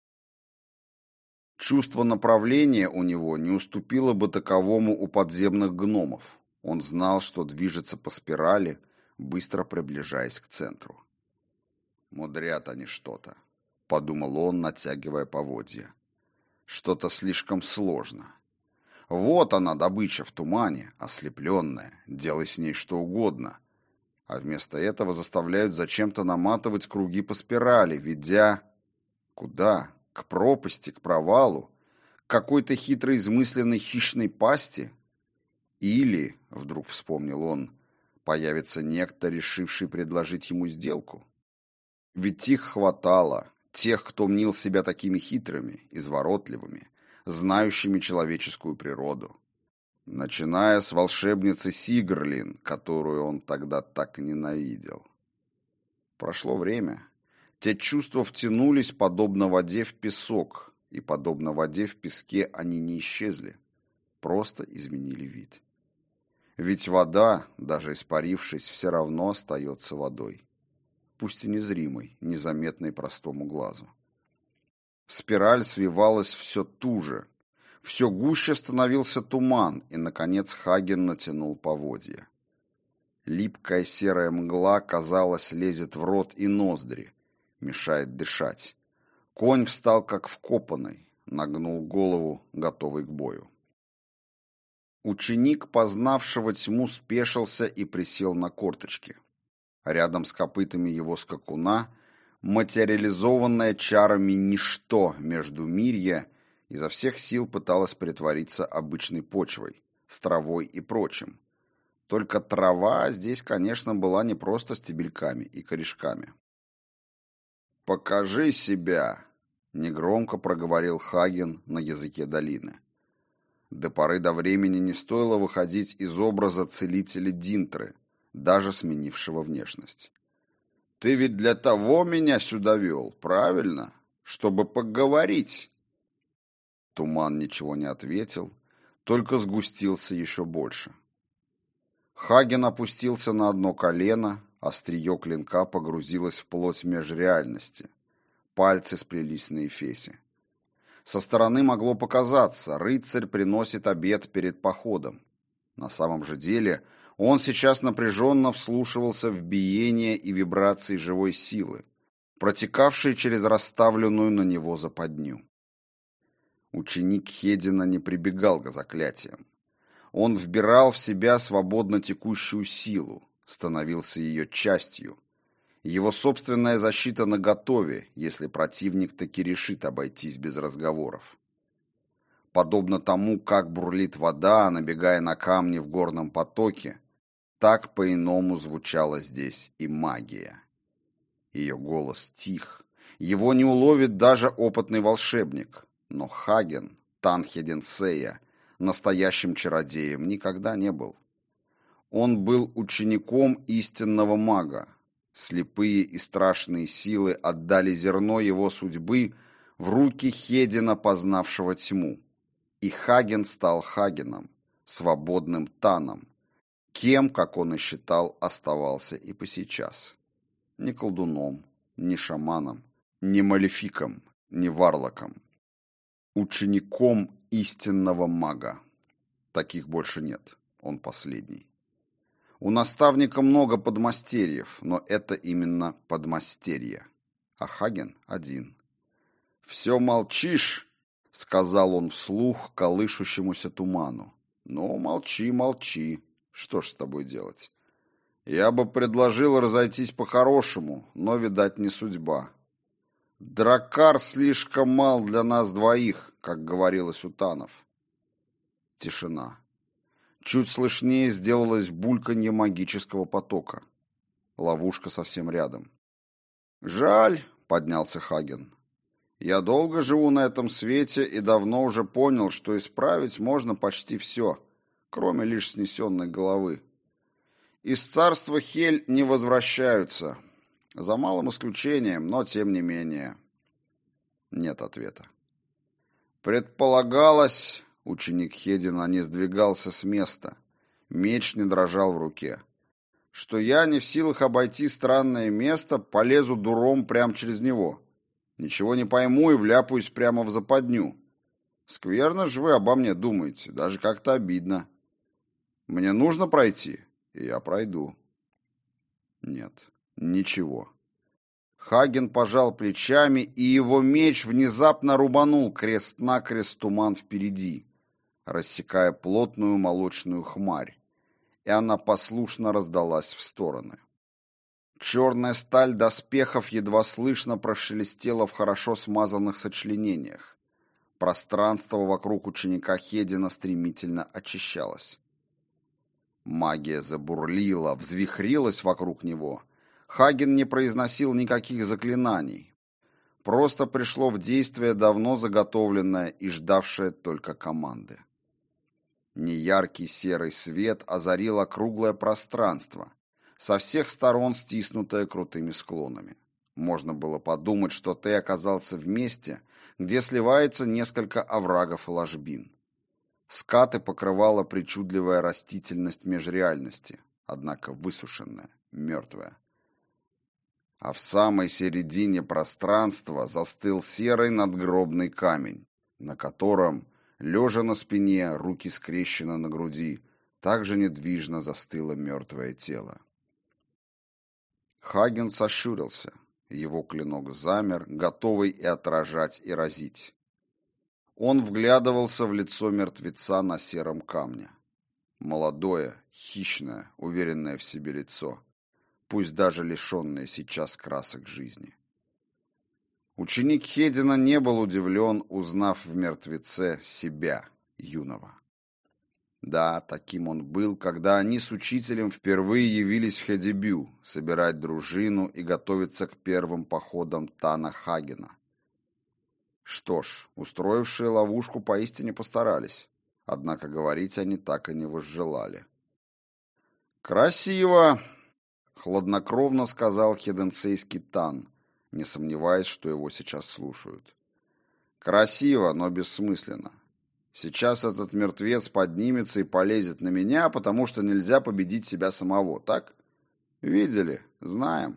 Чувство направления у него не уступило бы таковому у подземных гномов. Он знал, что движется по спирали, быстро приближаясь к центру. «Мудрят они что-то», — подумал он, натягивая поводья. «Что-то слишком сложно. Вот она, добыча в тумане, ослепленная, делай с ней что угодно. А вместо этого заставляют зачем-то наматывать круги по спирали, ведя... Куда? К пропасти, к провалу, к какой-то хитро измысленной хищной пасти? Или, вдруг вспомнил он, появится некто, решивший предложить ему сделку? Ведь их хватало, тех, кто мнил себя такими хитрыми, изворотливыми, знающими человеческую природу. Начиная с волшебницы Сигрлин, которую он тогда так ненавидел. Прошло время. Те чувства втянулись, подобно воде в песок, и, подобно воде в песке, они не исчезли, просто изменили вид. Ведь вода, даже испарившись, все равно остается водой, пусть и незримой, незаметной простому глазу. Спираль свивалась все туже, все гуще становился туман, и, наконец, Хаген натянул поводья. Липкая серая мгла, казалось, лезет в рот и ноздри, мешает дышать. Конь встал как вкопанный, нагнул голову, готовый к бою. Ученик, познавшего тьму, спешился и присел на корточки. Рядом с копытами его скакуна, материализованное чарами ничто междумирья, изо всех сил пыталась притвориться обычной почвой, с травой и прочим. Только трава здесь, конечно, была не просто стебельками и корешками. «Покажи себя!» — негромко проговорил Хаген на языке долины. До поры до времени не стоило выходить из образа целителя Динтры, даже сменившего внешность. «Ты ведь для того меня сюда вел, правильно? Чтобы поговорить!» Туман ничего не ответил, только сгустился еще больше. Хаген опустился на одно колено, острие клинка погрузилось в плоть межреальности. Пальцы сплелись на эфесе. Со стороны могло показаться, рыцарь приносит обед перед походом. На самом же деле он сейчас напряженно вслушивался в биение и вибрации живой силы, протекавшей через расставленную на него западню. Ученик Хедина не прибегал к заклятиям. Он вбирал в себя свободно текущую силу, становился ее частью. Его собственная защита наготове, если противник таки решит обойтись без разговоров. Подобно тому, как бурлит вода, набегая на камни в горном потоке, так по-иному звучала здесь и магия. Ее голос тих, его не уловит даже опытный волшебник, но Хаген, Танхеден Сея, настоящим чародеем никогда не был. Он был учеником истинного мага. Слепые и страшные силы отдали зерно его судьбы в руки Хедина, познавшего тьму. И Хаген стал Хагеном, свободным Таном, кем, как он и считал, оставался и посейчас. Ни колдуном, ни шаманом, ни малефиком, ни варлоком. Учеником истинного мага. Таких больше нет, он последний. У наставника много подмастерьев, но это именно подмастерье. А Хаген один. «Все молчишь?» — сказал он вслух колышущемуся туману. «Ну, молчи, молчи. Что ж с тобой делать? Я бы предложил разойтись по-хорошему, но, видать, не судьба. Драккар слишком мал для нас двоих, как говорилось у танов». Тишина. Чуть слышнее сделалось бульканье магического потока. Ловушка совсем рядом. «Жаль», — поднялся Хаген. «Я долго живу на этом свете и давно уже понял, что исправить можно почти все, кроме лишь снесенной головы. Из царства Хель не возвращаются, за малым исключением, но тем не менее». Нет ответа. «Предполагалось...» Ученик Хедина не сдвигался с места. Меч не дрожал в руке. «Что я не в силах обойти странное место, полезу дуром прямо через него. Ничего не пойму и вляпаюсь прямо в западню. Скверно же вы обо мне думаете, даже как-то обидно. Мне нужно пройти, и я пройду». Нет, ничего. Хаген пожал плечами, и его меч внезапно рубанул крест-накрест туман впереди, рассекая плотную молочную хмарь, и она послушно раздалась в стороны. Черная сталь доспехов едва слышно прошелестела в хорошо смазанных сочленениях. Пространство вокруг ученика Хедина стремительно очищалось. Магия забурлила, взвихрилась вокруг него. Хаген не произносил никаких заклинаний. Просто пришло в действие давно заготовленное и ждавшее только команды. Неяркий серый свет озарил округлое пространство, со всех сторон стиснутое крутыми склонами. Можно было подумать, что ты оказался в месте, где сливается несколько оврагов и ложбин. Скаты покрывала причудливая растительность межреальности, однако высушенная, мертвая. А в самой середине пространства застыл серый надгробный камень, на котором, лежа на спине, руки скрещены на груди, также недвижно застыло мертвое тело. Хаген сощурился. Его клинок замер, готовый и отражать, и разить. Он вглядывался в лицо мертвеца на сером камне. Молодое, хищное, уверенное в себе лицо, пусть даже лишенное сейчас красок жизни. Ученик Хедина не был удивлен, узнав в мертвеце себя, юного. Да, таким он был, когда они с учителем впервые явились в Хедибю, собирать дружину и готовиться к первым походам Тана Хагена. Что ж, устроившие ловушку поистине постарались, однако говорить они так и не возжелали. «Красиво!» — хладнокровно сказал хеденсейский Тан, не сомневаясь, что его сейчас слушают. «Красиво, но бессмысленно. Сейчас этот мертвец поднимется и полезет на меня, потому что нельзя победить себя самого, так? Видели? Знаем».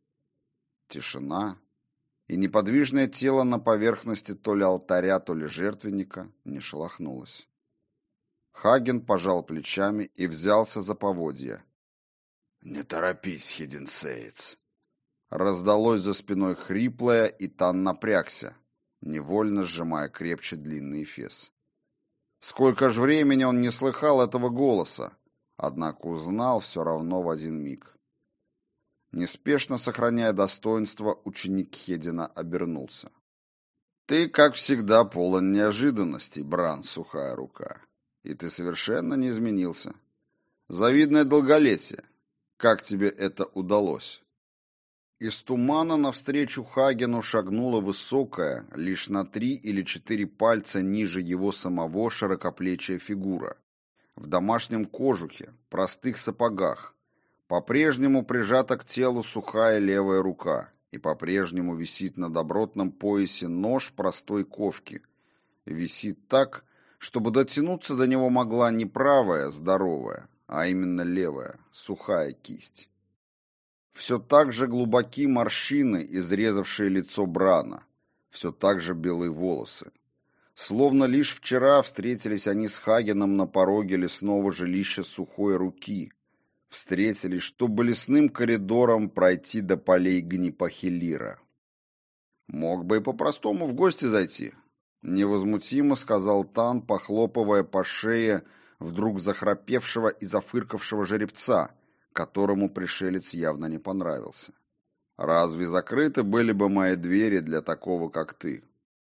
Тишина, и неподвижное тело на поверхности то ли алтаря, то ли жертвенника не шелохнулось. Хаген пожал плечами и взялся за поводья. «Не торопись, хеденсеец!» Раздалось за спиной хриплое, и Тан напрягся, невольно сжимая крепче длинный эфес. Сколько ж времени он не слыхал этого голоса, однако узнал все равно в один миг. Неспешно сохраняя достоинство, ученик Хедина обернулся. «Ты, как всегда, полон неожиданностей, Бран, сухая рука, и ты совершенно не изменился. Завидное долголетие. Как тебе это удалось?» Из тумана навстречу Хагену шагнула высокая, лишь на три или четыре пальца ниже его самого широкоплечья фигура. В домашнем кожухе, простых сапогах. По-прежнему прижата к телу сухая левая рука, и по-прежнему висит на добротном поясе нож простой ковки. Висит так, чтобы дотянуться до него могла не правая, здоровая, а именно левая, сухая кисть. Все так же глубоки морщины, изрезавшие лицо Брана, все так же белые волосы. Словно лишь вчера встретились они с Хагеном на пороге лесного жилища сухой руки. Встретились, чтобы лесным коридором пройти до полей Гнипахилира. «Мог бы и по-простому в гости зайти», — невозмутимо сказал Тан, похлопывая по шее вдруг захрапевшего и зафыркавшего жеребца, которому пришелец явно не понравился. «Разве закрыты были бы мои двери для такого, как ты?»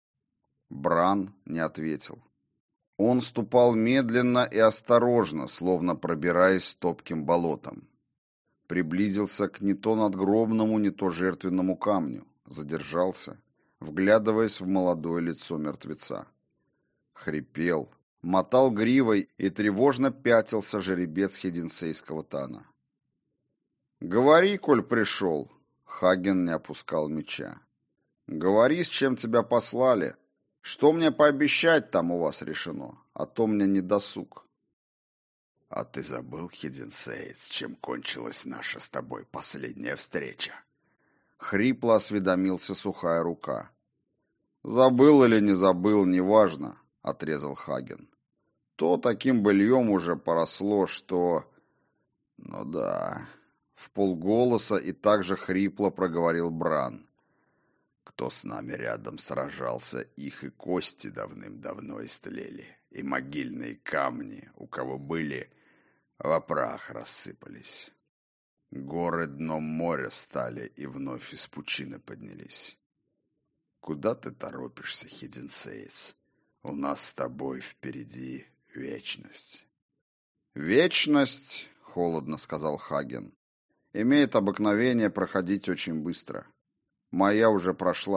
Бран не ответил. Он ступал медленно и осторожно, словно пробираясь топким болотом. Приблизился к не то надгробному, не то жертвенному камню, задержался, вглядываясь в молодое лицо мертвеца. Хрипел, мотал гривой и тревожно пятился жеребец хеденсейского Тана. «Говори, коль пришел!» Хаген не опускал меча. «Говори, с чем тебя послали. Что мне пообещать там у вас решено, а то мне не досуг». «А ты забыл, хеденсеец, чем кончилась наша с тобой последняя встреча?» Хрипло осведомился сухая рука. «Забыл или не забыл, неважно», — отрезал Хаген. «То таким быльем уже поросло, что...» «Ну да...» — вполголоса и также хрипло проговорил Бран. «Кто с нами рядом сражался, их и кости давным-давно истлели, и могильные камни, у кого были, во прах рассыпались. Горы дном моря стали и вновь из пучины поднялись. Куда ты торопишься, хеденсеец? У нас с тобой впереди вечность». «Вечность, — холодно сказал Хаген, — имеет обыкновение проходить очень быстро. Моя уже прошла,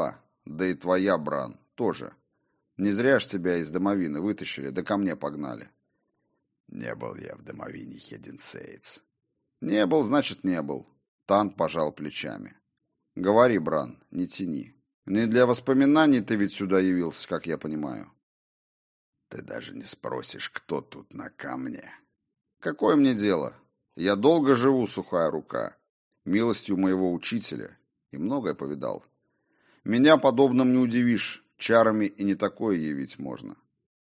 Да и твоя, Бран, тоже. Не зря ж тебя из домовины вытащили, да ко мне погнали. Не был я в домовине, Хединсейдс. Не был, значит, не был. Тан пожал плечами. Говори, Бран, не тяни. Не для воспоминаний ты ведь сюда явился, как я понимаю. Ты даже не спросишь, кто тут на камне. Какое мне дело? Я долго живу, сухая рука, милостью моего учителя, и многое повидал. Меня подобным не удивишь, чарами и не такое явить можно.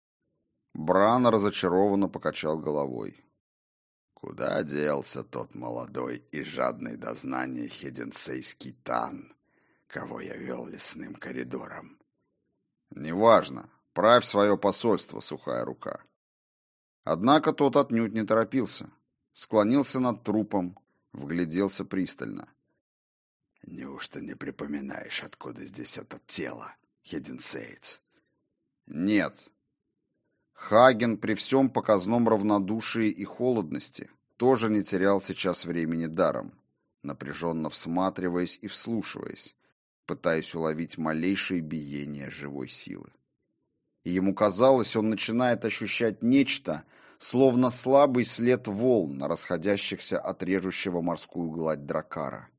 Бран разочарованно покачал головой. Куда делся тот молодой и жадный до знания хеденсейский Тан, кого я вел лесным коридором? Неважно, правь свое посольство, сухая рука. Однако тот отнюдь не торопился, склонился над трупом, вгляделся пристально. Неужто не припоминаешь, откуда здесь это тело, Хединсейдс? Нет. Хаген при всем показном равнодушии и холодности тоже не терял сейчас времени даром, напряженно всматриваясь и вслушиваясь, пытаясь уловить малейшее биение живой силы. И ему казалось, он начинает ощущать нечто, словно слабый след волн, расходящихся от режущего морскую гладь дракара.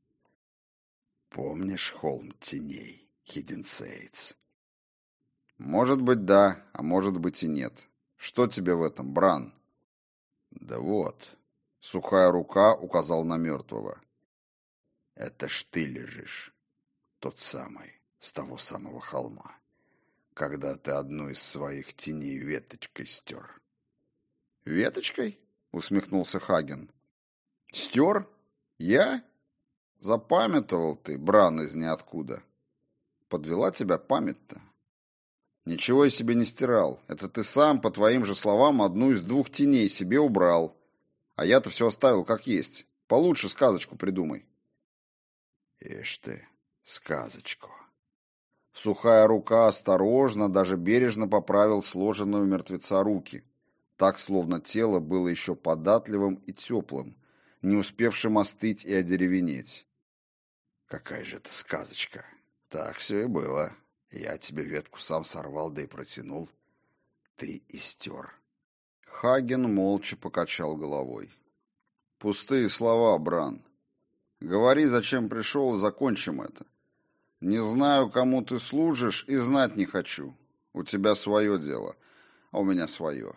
Помнишь холм теней, Хединсейдс? Может быть, да, а может быть и нет. Что тебе в этом, Бран? Да вот. Сухая рука указал на мертвого. Это ж ты лежишь. Тот самый, с того самого холма, когда ты одну из своих теней веточкой стер. Веточкой? Усмехнулся Хаген. Стер? Я? Запамятовал ты, Бран, из ниоткуда. Подвела тебя память-то. Ничего я себе не стирал. Это ты сам, по твоим же словам, одну из двух теней себе убрал. А я-то все оставил как есть. Получше сказочку придумай. Ишь ты, сказочку. Сухая рука осторожно, даже бережно поправил сложенные у мертвеца руки. Так, словно тело было еще податливым и теплым, не успевшим остыть и одеревенеть. Какая же это сказочка. Так все и было. Я тебе ветку сам сорвал, да и протянул. Ты и стер. Хаген молча покачал головой. Пустые слова, Бран. Говори, зачем пришел, и закончим это. Не знаю, кому ты служишь, и знать не хочу. У тебя свое дело, а у меня свое.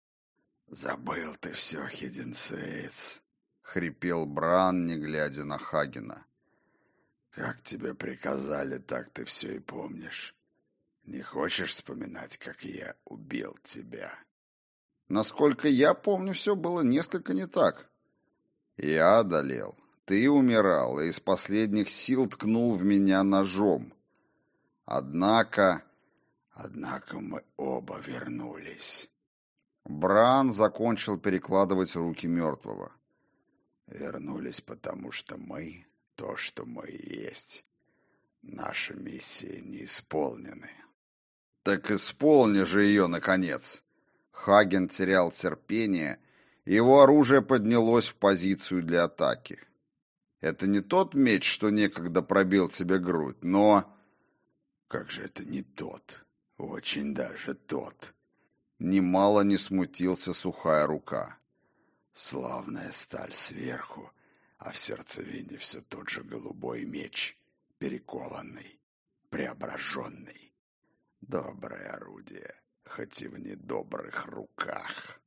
Забыл ты все, Хединсейдс, — хрипел Бран, не глядя на Хагена. Как тебе приказали, так ты все и помнишь. Не хочешь вспоминать, как я убил тебя? Насколько я помню, все было несколько не так. Я одолел. Ты умирал и из последних сил ткнул в меня ножом. Однако... Однако мы оба вернулись. Бран закончил перекладывать руки мертвого. Вернулись, потому что мы... То, что мы и есть. Наша миссия не исполнены. Так исполни же ее, наконец. Хаген терял терпение, и его оружие поднялось в позицию для атаки. Это не тот меч, что некогда пробил тебе грудь, но... Как же это не тот? Очень даже тот. Немало не смутился сухая рука. Славная сталь сверху, а в сердцевине все тот же голубой меч, перекованный, преображенный. Доброе орудие, хоть и в недобрых руках.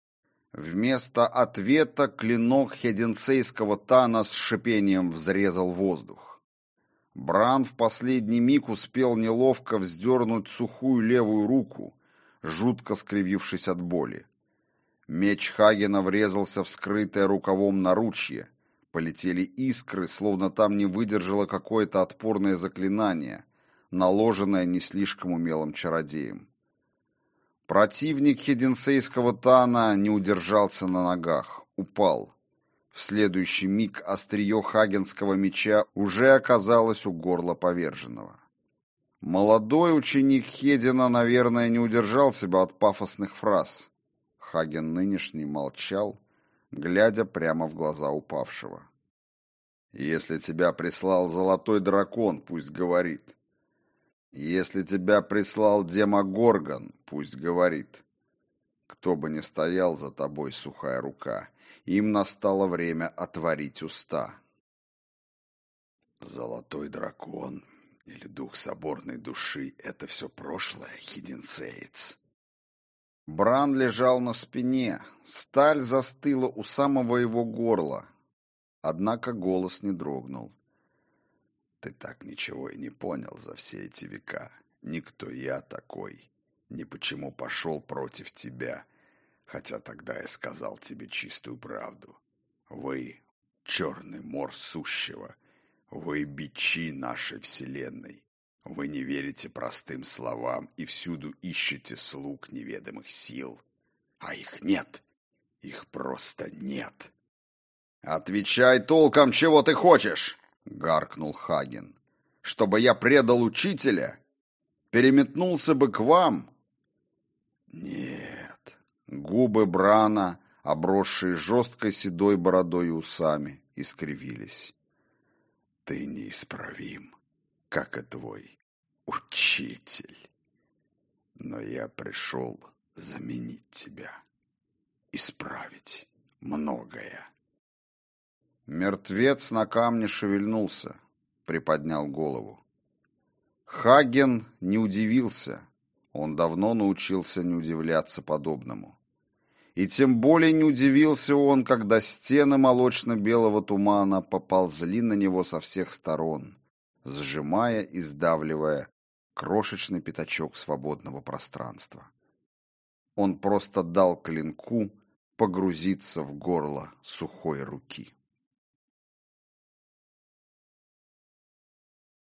Вместо ответа клинок хединсейского Тана с шипением взрезал воздух. Бран в последний миг успел неловко вздернуть сухую левую руку, жутко скривившись от боли. Меч Хагена врезался в скрытое рукавом наручье. Полетели искры, словно там не выдержало какое-то отпорное заклинание, наложенное не слишком умелым чародеем. Противник хединсейского Тана не удержался на ногах, упал. В следующий миг острие хагенского меча уже оказалось у горла поверженного. Молодой ученик Хедина, наверное, не удержал себя от пафосных фраз. Хаген нынешний молчал, глядя прямо в глаза упавшего. «Если тебя прислал золотой дракон, пусть говорит. Если тебя прислал Демогоргон, пусть говорит. Кто бы ни стоял за тобой, сухая рука, им настало время отворить уста. Золотой дракон или дух соборной души — это все прошлое, Хидинсеец. Бран лежал на спине, сталь застыла у самого его горла. Однако голос не дрогнул. Ты так ничего и не понял за все эти века. Никто я такой, ни почему пошел против тебя, хотя тогда я сказал тебе чистую правду. Вы — черный мор сущего, вы — бичи нашей вселенной. Вы не верите простым словам и всюду ищете слуг неведомых сил. А их нет. Их просто нет. «Отвечай толком, чего ты хочешь!» — гаркнул Хаген. «Чтобы я предал учителя? Переметнулся бы к вам?» «Нет». Губы Брана, обросшие жесткой седой бородой и усами, искривились. «Ты неисправим, как и твой учитель. Но я пришел заменить тебя, исправить многое». Мертвец на камне шевельнулся, приподнял голову. Хаген не удивился. Он давно научился не удивляться подобному. И тем более не удивился он, когда стены молочно-белого тумана поползли на него со всех сторон, сжимая и сдавливая крошечный пятачок свободного пространства. Он просто дал клинку погрузиться в горло сухой руки.